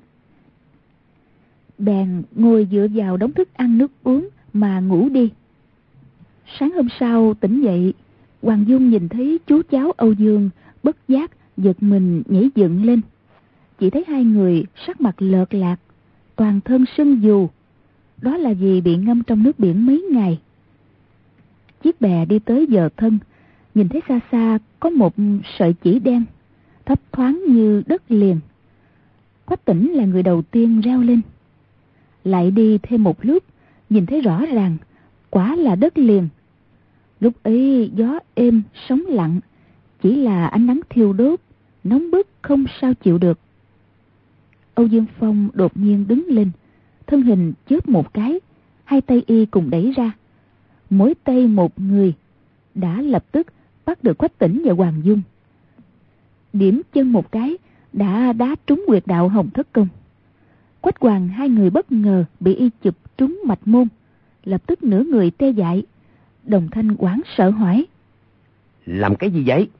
B: Bèn ngồi dựa vào đống thức ăn nước uống mà ngủ đi. Sáng hôm sau tỉnh dậy, Hoàng Dung nhìn thấy chú cháu Âu Dương bất giác giật mình nhảy dựng lên. Chỉ thấy hai người sắc mặt lợt lạc, toàn thân sưng dù. Đó là vì bị ngâm trong nước biển mấy ngày. Chiếc bè đi tới giờ thân, nhìn thấy xa xa có một sợi chỉ đen, thấp thoáng như đất liền. Quách Tĩnh là người đầu tiên reo lên. Lại đi thêm một lúc, nhìn thấy rõ ràng, quả là đất liền. Lúc ấy gió êm, sóng lặng, chỉ là ánh nắng thiêu đốt, nóng bức không sao chịu được. Âu Dương Phong đột nhiên đứng lên, thân hình chớp một cái, hai tay y cùng đẩy ra. Mỗi tay một người, đã lập tức bắt được Quách Tĩnh và Hoàng Dung. Điểm chân một cái, đã đá trúng huyệt đạo Hồng Thất Công. Quách Hoàng hai người bất ngờ bị y chụp trúng mạch môn, lập tức nửa người tê dại. Đồng thanh hoảng sợ hỏi:
D: Làm cái gì vậy?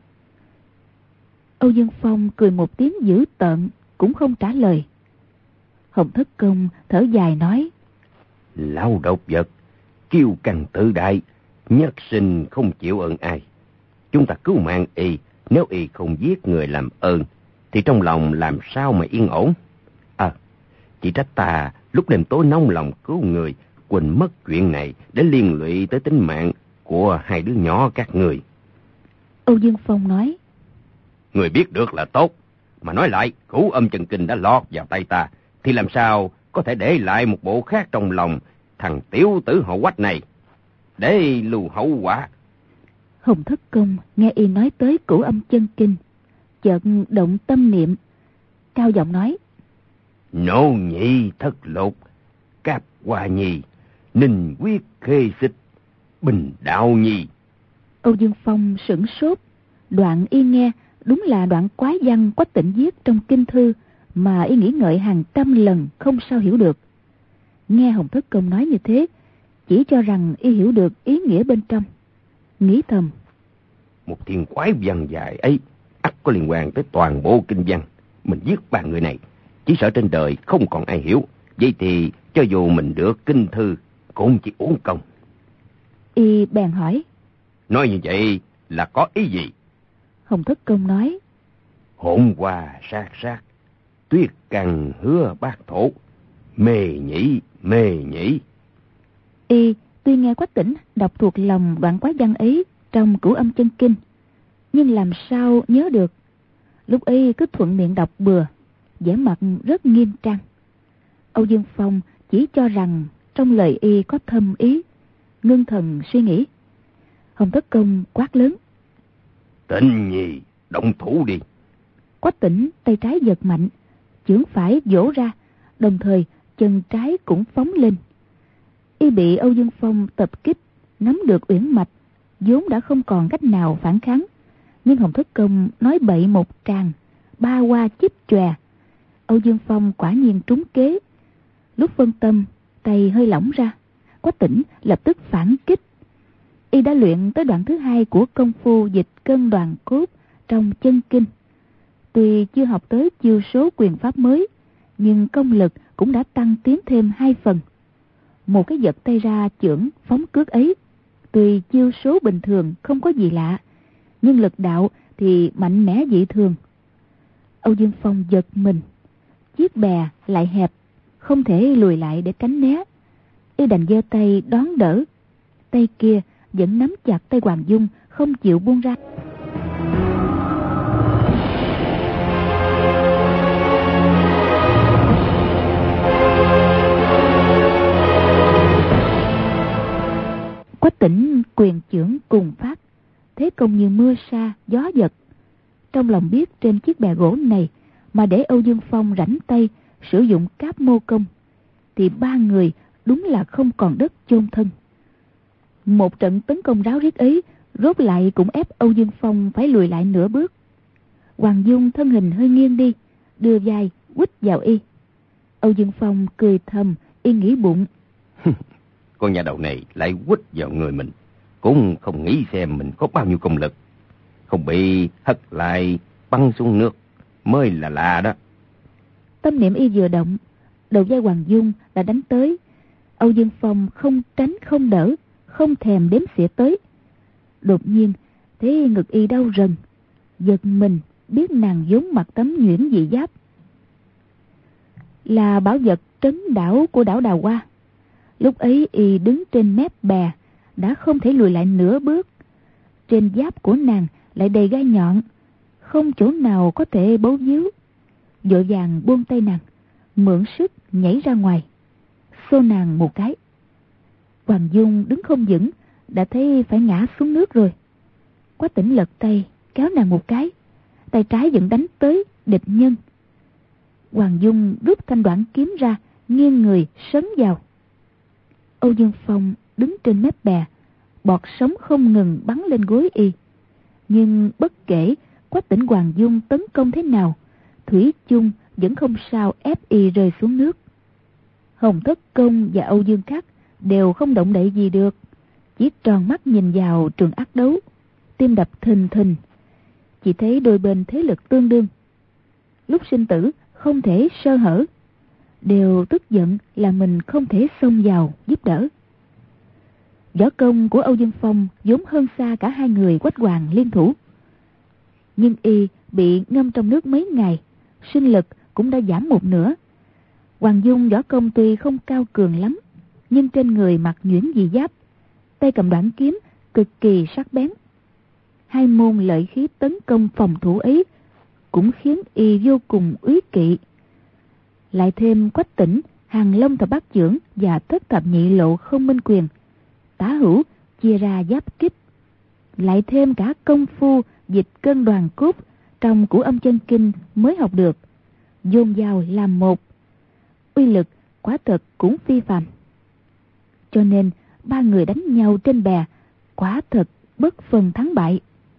B: Âu Dương Phong cười một tiếng dữ tợn, cũng không trả lời. Hồng Thất Công thở dài nói:
C: Lão độc vật, kiêu căng tự đại, nhất sinh không chịu ơn ai. Chúng ta cứu mạng y, nếu y không giết người làm ơn, thì trong lòng làm sao mà yên ổn. À, chỉ trách ta lúc đêm tối nóng lòng cứu người, quên mất chuyện này để liên lụy tới tính mạng của hai đứa nhỏ các người.
B: Âu Dương Phong nói:
C: Người biết được là tốt, mà nói lại Cửu Âm Chân Kinh đã lọt vào tay ta, thì làm sao có thể để lại một bộ khác trong lòng thằng tiểu tử họ Quách này, để lưu hậu quả.
B: Hồng Thất Công nghe y nói tới Cửu Âm Chân Kinh, chợt động tâm niệm, cao giọng nói:
C: Nô nhị thất lục, Cáp Hoa Nhi, Ninh Quyết Khê Xích, Bình Đạo Nhi.
B: Âu Dương Phong sửng sốt. Đoạn y nghe đúng là đoạn quái văn Quách Tĩnh viết trong kinh thư mà y nghĩ ngợi hàng trăm lần không sao hiểu được. Nghe Hồng Thất Công nói như thế, chỉ cho rằng y hiểu được ý nghĩa bên trong. Nghĩ thầm:
C: Một thiên quái văn dài ấy ắt có liên quan tới toàn bộ kinh văn. Mình giết ba người này, chỉ sợ trên đời không còn ai hiểu. Vậy thì cho dù mình được kinh thư cũng chỉ uổng công.
B: Y bèn hỏi:
C: Nói như vậy là có ý gì?
B: Hồng Thất Công nói:
C: Hỗn hòa sát sát, tuyết cằn hứa bát thổ, mê nhĩ mê nhĩ.
B: Y tuy nghe Quách Tĩnh đọc thuộc lòng đoạn quái văn ấy trong Cửu Âm Chân Kinh, nhưng làm sao nhớ được. Lúc ấy cứ thuận miệng đọc bừa, vẻ mặt rất nghiêm trang. Âu Dương Phong chỉ cho rằng trong lời y có thâm ý, ngưng thần suy nghĩ. Hồng Thất Công quát lớn:
C: Tịnh Nhi, động thủ đi.
B: Quách Tĩnh tay trái giật mạnh, chưởng phải vỗ ra, đồng thời chân trái cũng phóng lên. Y bị Âu Dương Phong tập kích, nắm được uyển mạch, vốn đã không còn cách nào phản kháng. Nhưng Hồng Thất Công nói bậy một tràng, ba hoa chíp chòe. Âu Dương Phong quả nhiên trúng kế. Lúc phân tâm, tay hơi lỏng ra, Quách Tĩnh lập tức phản kích. Y đã luyện tới đoạn thứ hai của công phu dịch cân đoàn cốt trong chân kinh. Tuy chưa học tới chiêu số quyền pháp mới, nhưng công lực cũng đã tăng tiến thêm hai phần. Một cái giật tay ra chưởng phóng cước ấy, tuy chiêu số bình thường không có gì lạ, nhưng lực đạo thì mạnh mẽ dị thường. Âu Dương Phong giật mình, chiếc bè lại hẹp, không thể lùi lại để tránh né. Y đành giơ tay đón đỡ, tay kia vẫn nắm chặt tay Hoàng Dung không chịu buông ra. Quách Tĩnh quyền chưởng cùng phát, thế công như mưa sa gió giật. Trong lòng biết trên chiếc bè gỗ này mà để Âu Dương Phong rảnh tay sử dụng cáp mô công, thì ba người đúng là không còn đất chôn thân. Một trận tấn công ráo riết ấy rốt lại cũng ép Âu Dương Phong phải lùi lại nửa bước. Hoàng Dung thân hình hơi nghiêng đi, đưa vai quýt vào y. Âu Dương Phong cười thầm, y nghĩ bụng:
C: Con nhà đầu này lại quýt vào người mình, cũng không nghĩ xem mình có bao nhiêu công lực, không bị hất lại băng xuống nước mới là lạ đó.
B: Tâm niệm y vừa động, đầu vai Hoàng Dung đã đánh tới. Âu Dương Phong không tránh không đỡ, không thèm đếm xỉa tới. Đột nhiên thấy ngực y đau rần, giật mình biết nàng vốn mặc tấm nhuyễn dị giáp, là bảo vật trấn đảo của đảo Đào Hoa. Lúc ấy y đứng trên mép bè, đã không thể lùi lại nửa bước. Trên giáp của nàng lại đầy gai nhọn, không chỗ nào có thể bấu víu. Vội vàng buông tay nàng, mượn sức nhảy ra ngoài, xô nàng một cái. Hoàng Dung đứng không vững, đã thấy phải ngã xuống nước rồi. Quách Tĩnh lật tay kéo nàng một cái, tay trái vẫn đánh tới địch nhân. Hoàng Dung rút thanh đoạn kiếm ra, nghiêng người sấn vào. Âu Dương Phong đứng trên mép bè, bọt sóng không ngừng bắn lên gối y. Nhưng bất kể Quách Tĩnh Hoàng Dung tấn công thế nào, thủy chung vẫn không sao ép y rơi xuống nước. Hồng Thất Công và Âu Dương Khắc đều không động đậy gì được, chỉ tròn mắt nhìn vào trường ác đấu, tim đập thình thình. Chỉ thấy đôi bên thế lực tương đương, lúc sinh tử không thể sơ hở, đều tức giận là mình không thể xông vào giúp đỡ. Võ công của Âu Dương Phong vốn hơn xa cả hai người Quách Hoàng liên thủ, nhưng y bị ngâm trong nước mấy ngày, sinh lực cũng đã giảm một nửa. Hoàng Dung võ công tuy không cao cường lắm, nhưng trên người mặc nhuyễn dị giáp, tay cầm đoạn kiếm cực kỳ sắc bén. Hai môn lợi khí tấn công phòng thủ ấy cũng khiến y vô cùng úy kỵ. Lại thêm Quách Tĩnh Hàng Long thập bát chưởng và thất thập nhị lộ không minh quyền, tả hữu chia ra giáp kích, lại thêm cả công phu dịch cân đoàn cốt trong Cửu Âm Chân Kinh mới học được, dồn vào làm một, uy lực quả thật cũng phi phàm. Cho nên ba người đánh nhau trên bè quả thật bất phân thắng bại.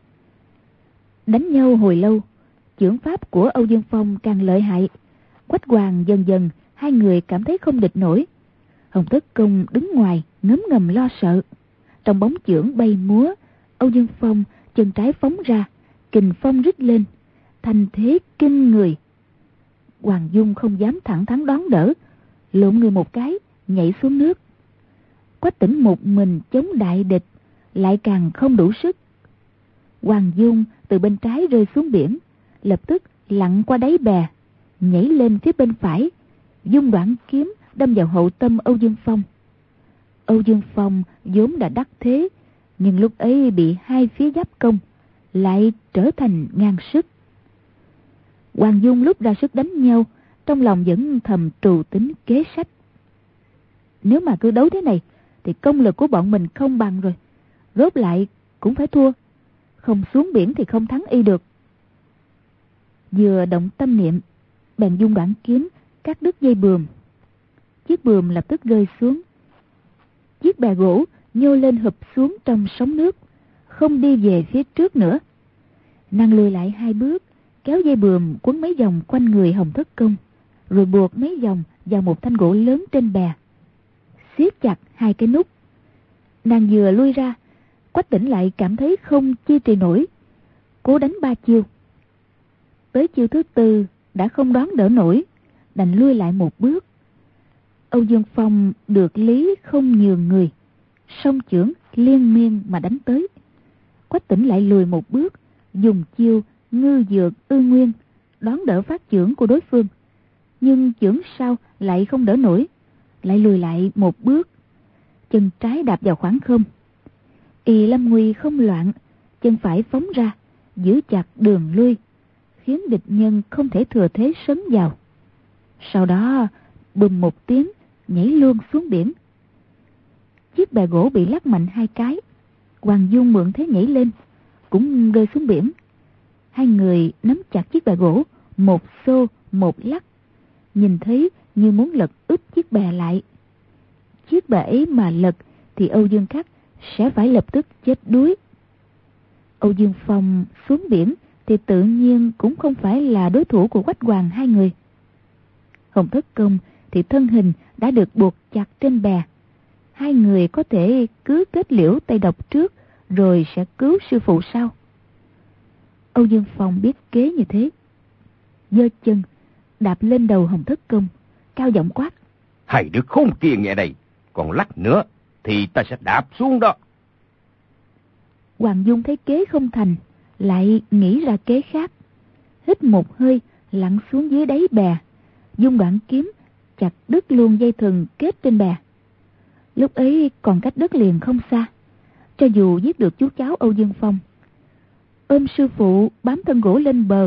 B: Đánh nhau hồi lâu, chưởng pháp của Âu Dương Phong càng lợi hại. Quách Hoàng dần dần hai người cảm thấy không địch nổi. Hồng Thất Công đứng ngoài ngấm ngầm lo sợ. Trong bóng chưởng bay múa, Âu Dương Phong chân trái phóng ra, kình phong rít lên, thành thế kinh người. Hoàng Dung không dám thẳng thắn đón đỡ, lộn người một cái nhảy xuống nước. Quách Tĩnh một mình chống đại địch lại càng không đủ sức. Hoàng Dung từ bên trái rơi xuống biển, lập tức lặn qua đáy bè, nhảy lên phía bên phải, dung đoạn kiếm đâm vào hậu tâm Âu Dương Phong. Âu Dương Phong vốn đã đắc thế, nhưng lúc ấy bị hai phía giáp công, lại trở thành ngang sức. Hoàng Dung lúc ra sức đánh nhau, trong lòng vẫn thầm trù tính kế sách. Nếu mà cứ đấu thế này, thì công lực của bọn mình không bằng rồi. Rốt lại cũng phải thua. Không xuống biển thì không thắng y được. Vừa động tâm niệm, bèn dung đoạn kiếm cắt đứt dây buồm. Chiếc buồm lập tức rơi xuống. Chiếc bè gỗ nhô lên hụp xuống trong sóng nước, không đi về phía trước nữa. Nàng lùi lại hai bước, kéo dây buồm quấn mấy vòng quanh người Hồng Thất Công, rồi buộc mấy vòng vào một thanh gỗ lớn trên bè, siết chặt hai cái nút. Nàng vừa lui ra, Quách Tĩnh lại cảm thấy không chi trì nổi, cố đánh ba chiêu. Tới chiêu thứ tư đã không đón đỡ nổi, đành lui lại một bước. Âu Dương Phong được lý không nhường người, song chưởng liên miên mà đánh tới. Quách Tĩnh lại lùi một bước, dùng chiêu ngư dược ư nguyên đón đỡ phát chưởng của đối phương, nhưng chưởng sau lại không đỡ nổi, lại lùi lại một bước, chân trái đạp vào khoảng không. Y lâm nguy không loạn, chân phải phóng ra, giữ chặt đường lui, khiến địch nhân không thể thừa thế sấn vào. Sau đó bùm một tiếng nhảy luôn xuống biển. Chiếc bè gỗ bị lắc mạnh hai cái, Hoàng Dung mượn thế nhảy lên, cũng rơi xuống biển. Hai người nắm chặt chiếc bè gỗ, một xô một lắc, nhìn thấy như muốn lật úp chiếc bè lại. Chiếc bè ấy mà lật thì Âu Dương Khắc sẽ phải lập tức chết đuối. Âu Dương Phong xuống biển thì tự nhiên cũng không phải là đối thủ của Quách Hoàng hai người. Hồng Thất Công thì thân hình đã được buộc chặt trên bè. Hai người có thể cứ kết liễu tay độc trước, rồi sẽ cứu sư phụ sau. Âu Dương Phong biết kế như thế, giơ chân đạp lên đầu Hồng Thất Công, cao giọng quát:
C: Hai đứa khốn kia nghe đây, còn lắc nữa thì ta sẽ đạp xuống đó.
B: Hoàng Dung thấy kế không thành, lại nghĩ ra kế khác. Hít một hơi, lặn xuống dưới đáy bè, dung đoạn kiếm chặt đứt luôn dây thừng kết trên bè. Lúc ấy còn cách đất liền không xa, cho dù giết được chú cháu Âu Dương Phong, ôm sư phụ bám thân gỗ lên bờ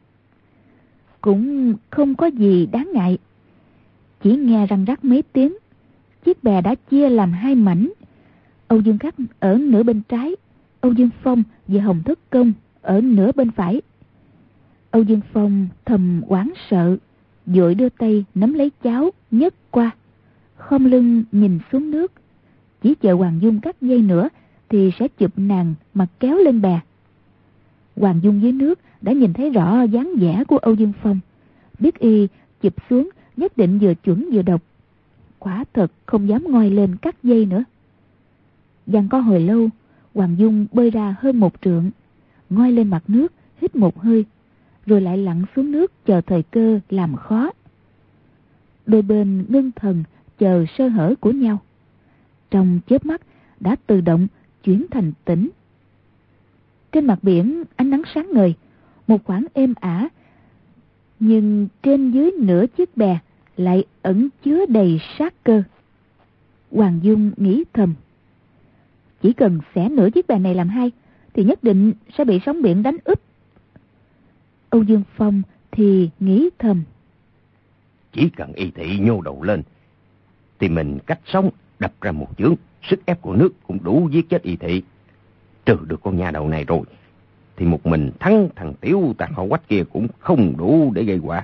B: cũng không có gì đáng ngại. Chỉ nghe răng rắc mấy tiếng, chiếc bè đã chia làm hai mảnh. Âu Dương Khắc ở nửa bên trái, Âu Dương Phong và Hồng Thất Công ở nửa bên phải. Âu Dương Phong thầm hoảng sợ, vội đưa tay nắm lấy cháu nhấc qua, khom lưng nhìn xuống nước, chỉ chờ Hoàng Dung cắt dây nữa thì sẽ chụp nàng mà kéo lên bè. Hoàng Dung dưới nước đã nhìn thấy rõ dáng vẻ của Âu Dương Phong, biết y chụp xuống nhất định vừa chuẩn vừa độc, quả thật không dám ngoi lên cắt dây nữa. Giằng co hồi lâu, Hoàng Dung bơi ra hơn một trượng, ngoi lên mặt nước hít một hơi, rồi lại lặn xuống nước chờ thời cơ làm khó. Đôi bên ngưng thần chờ sơ hở của nhau, trong chớp mắt đã tự động chuyển thành tĩnh. Trên mặt biển ánh nắng sáng ngời, một khoảng êm ả, nhưng trên dưới nửa chiếc bè lại ẩn chứa đầy sát cơ. Hoàng Dung nghĩ thầm, chỉ cần xẻ nửa chiếc bè này làm hai thì nhất định sẽ bị sóng biển đánh úp. Âu Dương Phong thì nghĩ thầm,
C: chỉ cần y thị nhô đầu lên thì mình cách sóng đập ra một chưởng, sức ép của nước cũng đủ giết chết y thị. Trừ được con nhà đầu này rồi thì một mình thắng thằng tiểu tàn họ Quách kia cũng không đủ để gây họa.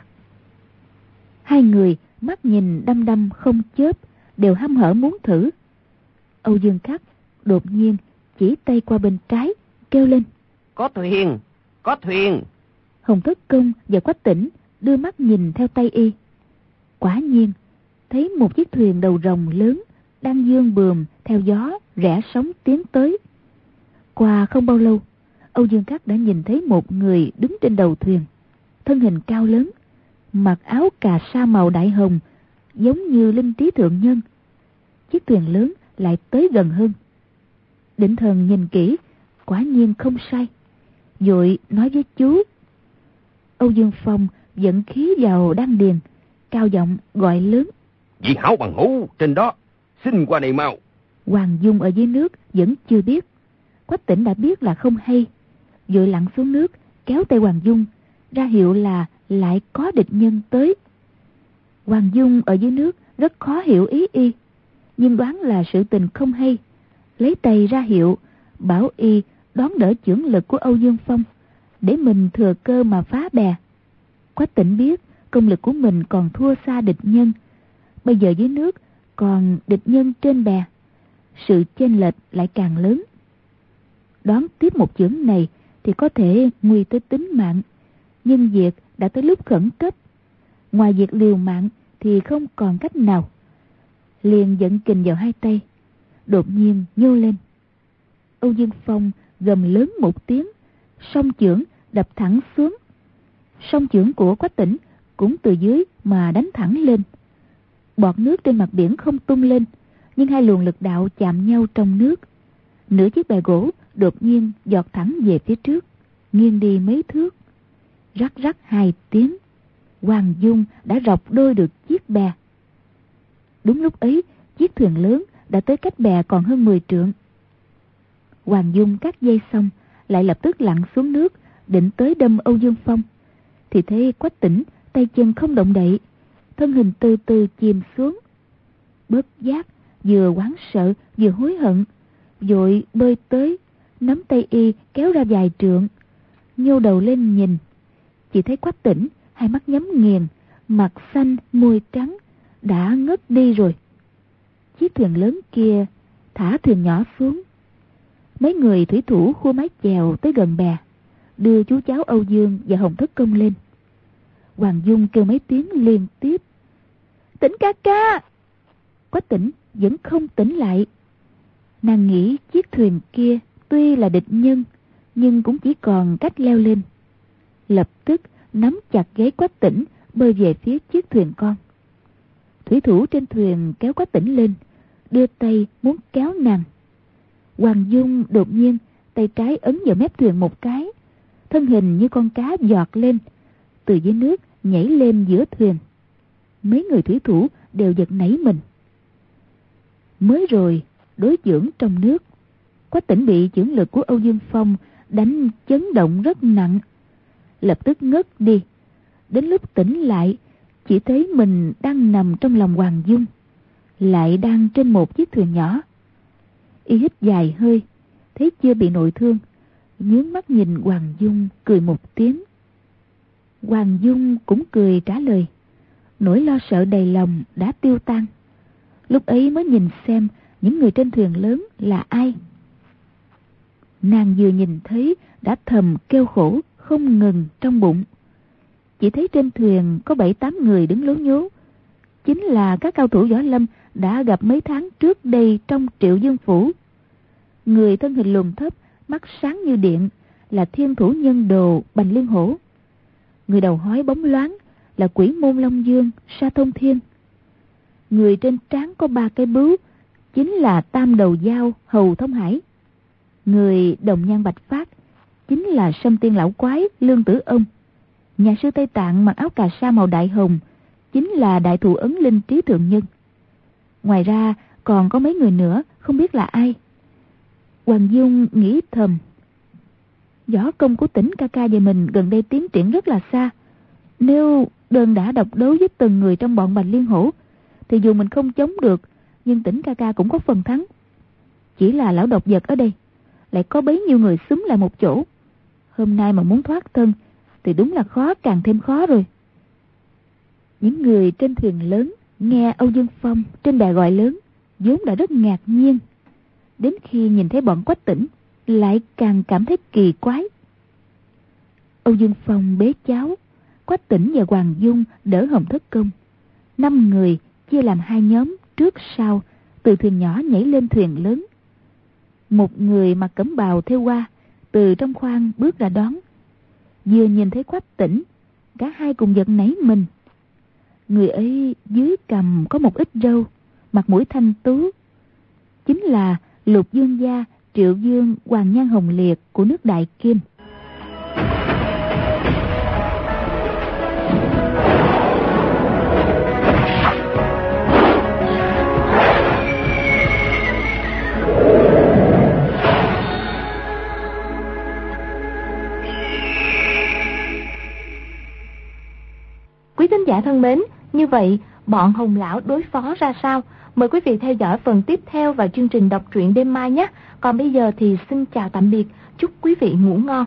B: Hai người mắt nhìn đăm đăm không chớp, đều hăm hở muốn thử. Âu Dương Khắc đột nhiên chỉ tay qua bên trái, kêu lên:
D: Có thuyền, có thuyền.
B: Hồng Thất Công và Quách Tĩnh đưa mắt nhìn theo tay y. Quả nhiên thấy một chiếc thuyền đầu rồng lớn đang dương buồm theo gió rẽ sóng tiến tới. Qua không bao lâu, Âu Dương Khắc đã nhìn thấy một người đứng trên đầu thuyền, thân hình cao lớn, mặc áo cà sa màu đại hồng, giống như linh trí thượng nhân. Chiếc thuyền lớn lại tới gần hơn. Định thần nhìn kỹ, quả nhiên không sai, vội nói với chú. Âu Dương Phong dẫn khí vào đan điền, cao giọng gọi lớn:
C: Vị hảo bằng hữu trên đó, xin qua đây mau.
B: Hoàng Dung ở dưới nước vẫn chưa biết. Quách Tĩnh đã biết là không hay, vội lặn xuống nước kéo tay Hoàng Dung, ra hiệu là lại có địch nhân tới. Hoàng Dung ở dưới nước rất khó hiểu ý y, nhưng đoán là sự tình không hay, lấy tay ra hiệu bảo y đón đỡ chưởng lực của Âu Dương Phong, để mình thừa cơ mà phá bè. Quách Tĩnh biết công lực của mình còn thua xa địch nhân, bây giờ dưới nước còn địch nhân trên bè, sự chênh lệch lại càng lớn. Đón tiếp một chưởng này thì có thể nguy tới tính mạng, nhưng việc đã tới lúc khẩn cấp, ngoài việc liều mạng thì không còn cách nào. Liền dẫn kình vào hai tay, đột nhiên nhô lên. Âu Dương Phong gầm lớn một tiếng, song chưởng đập thẳng xuống. Song chưởng của Quách Tĩnh cũng từ dưới mà đánh thẳng lên. Bọt nước trên mặt biển không tung lên, nhưng hai luồng lực đạo chạm nhau trong nước. Nửa chiếc bè gỗ đột nhiên giọt thẳng về phía trước, nghiêng đi mấy thước. Rắc rắc hai tiếng, Hoàng Dung đã rọc đôi được chiếc bè. Đúng lúc ấy, chiếc thuyền lớn đã tới cách bè còn hơn mười trượng. Hoàng Dung cắt dây xong, lại lập tức lặn xuống nước, định tới đâm Âu Dương Phong. Thì thấy Quách Tĩnh tay chân không động đậy, thân hình từ từ chìm xuống. Bất giác, vừa hoảng sợ vừa hối hận, vội bơi tới, nắm tay y kéo ra vài trượng, nhô đầu lên nhìn. Chỉ thấy Quách Tĩnh hai mắt nhắm nghiền, mặt xanh môi trắng, đã ngất đi rồi. Chiếc thuyền lớn kia thả thuyền nhỏ xuống. Mấy người thủy thủ khua mái chèo tới gần bè, đưa chú cháu Âu Dương và Hồng Thất Công lên. Hoàng Dung kêu mấy tiếng liên tiếp: "Tĩnh ca ca!" Quách Tĩnh vẫn không tỉnh lại. Nàng nghĩ chiếc thuyền kia tuy là địch nhân, nhưng cũng chỉ còn cách leo lên. Lập tức nắm chặt gáy Quách Tĩnh, bơi về phía chiếc thuyền con. Thủy thủ trên thuyền kéo Quách Tĩnh lên, đưa tay muốn kéo nàng. Hoàng Dung đột nhiên tay trái ấn vào mép thuyền một cái, thân hình như con cá giọt lên, từ dưới nước nhảy lên giữa thuyền. Mấy người thủy thủ đều giật nảy mình. Mới rồi đối chưởng trong nước, Quách Tĩnh bị chưởng lực của Âu Dương Phong đánh chấn động rất nặng, lập tức ngất đi. Đến lúc tỉnh lại, chỉ thấy mình đang nằm trong lòng Hoàng Dung, lại đang trên một chiếc thuyền nhỏ. Y hít dài hơi, thấy chưa bị nội thương, nhướng mắt nhìn Hoàng Dung cười một tiếng. Hoàng Dung cũng cười trả lời, nỗi lo sợ đầy lòng đã tiêu tan. Lúc ấy mới nhìn xem những người trên thuyền lớn là ai. Nàng vừa nhìn thấy đã thầm kêu khổ không ngừng trong bụng. Chỉ thấy trên thuyền có bảy tám người đứng lố nhố, chính là các cao thủ võ lâm đã gặp mấy tháng trước đây trong Triệu Dương Phủ. Người thân hình lùn thấp, mắt sáng như điện là Thiên Thủ Nhân Đồ Bành Liên Hổ. Người đầu hói bóng loáng là Quỷ Môn Long Dương Sa Thông Thiên. Người trên trán có ba cái bướu chính là Tam Đầu Dao Hầu Thông Hải. Người đồng nhan bạch phát chính là Sâm Tiên Lão Quái Lương Tử Ông. Nhà sư Tây Tạng mặc áo cà sa màu đại hồng chính là Đại Thụ Ấn Linh Trí Thượng Nhân. Ngoài ra còn có mấy người nữa không biết là ai. Hoàng Dung nghĩ thầm, võ công của Tĩnh ca ca và mình gần đây tiến triển rất là xa. Nếu đơn đã độc đấu với từng người trong bọn Bạch Liên Hổ thì dù mình không chống được, nhưng Tĩnh ca ca cũng có phần thắng. Chỉ là lão độc vật ở đây lại có bấy nhiêu người xúm lại một chỗ, hôm nay mà muốn thoát thân thì đúng là khó càng thêm khó rồi. Những người trên thuyền lớn nghe Âu Dương Phong trên bè gọi lớn vốn đã rất ngạc nhiên, đến khi nhìn thấy bọn Quách Tĩnh lại càng cảm thấy kỳ quái. Âu Dương Phong bế cháu, Quách Tĩnh và Hoàng Dung đỡ Hồng Thất Công. Năm người chia làm hai nhóm trước sau, từ thuyền nhỏ nhảy lên thuyền lớn. Một người mặc cẩm bào thêu hoa từ trong khoang bước ra đón. Vừa nhìn thấy Quách Tĩnh, cả hai cùng giật nảy mình. Người ấy dưới cằm có một ít râu, mặt mũi thanh tú, chính là Lục Dương gia Triệu Dương Hoàng Nhan Hồng Liệt của nước Đại Kim.
A: Quý thính giả thân mến, như vậy bọn Hồng Lão đối phó ra sao. Mời quý vị theo dõi phần tiếp theo vào chương trình đọc truyện đêm mai nhé. Còn bây giờ thì xin chào tạm biệt, chúc quý vị ngủ ngon.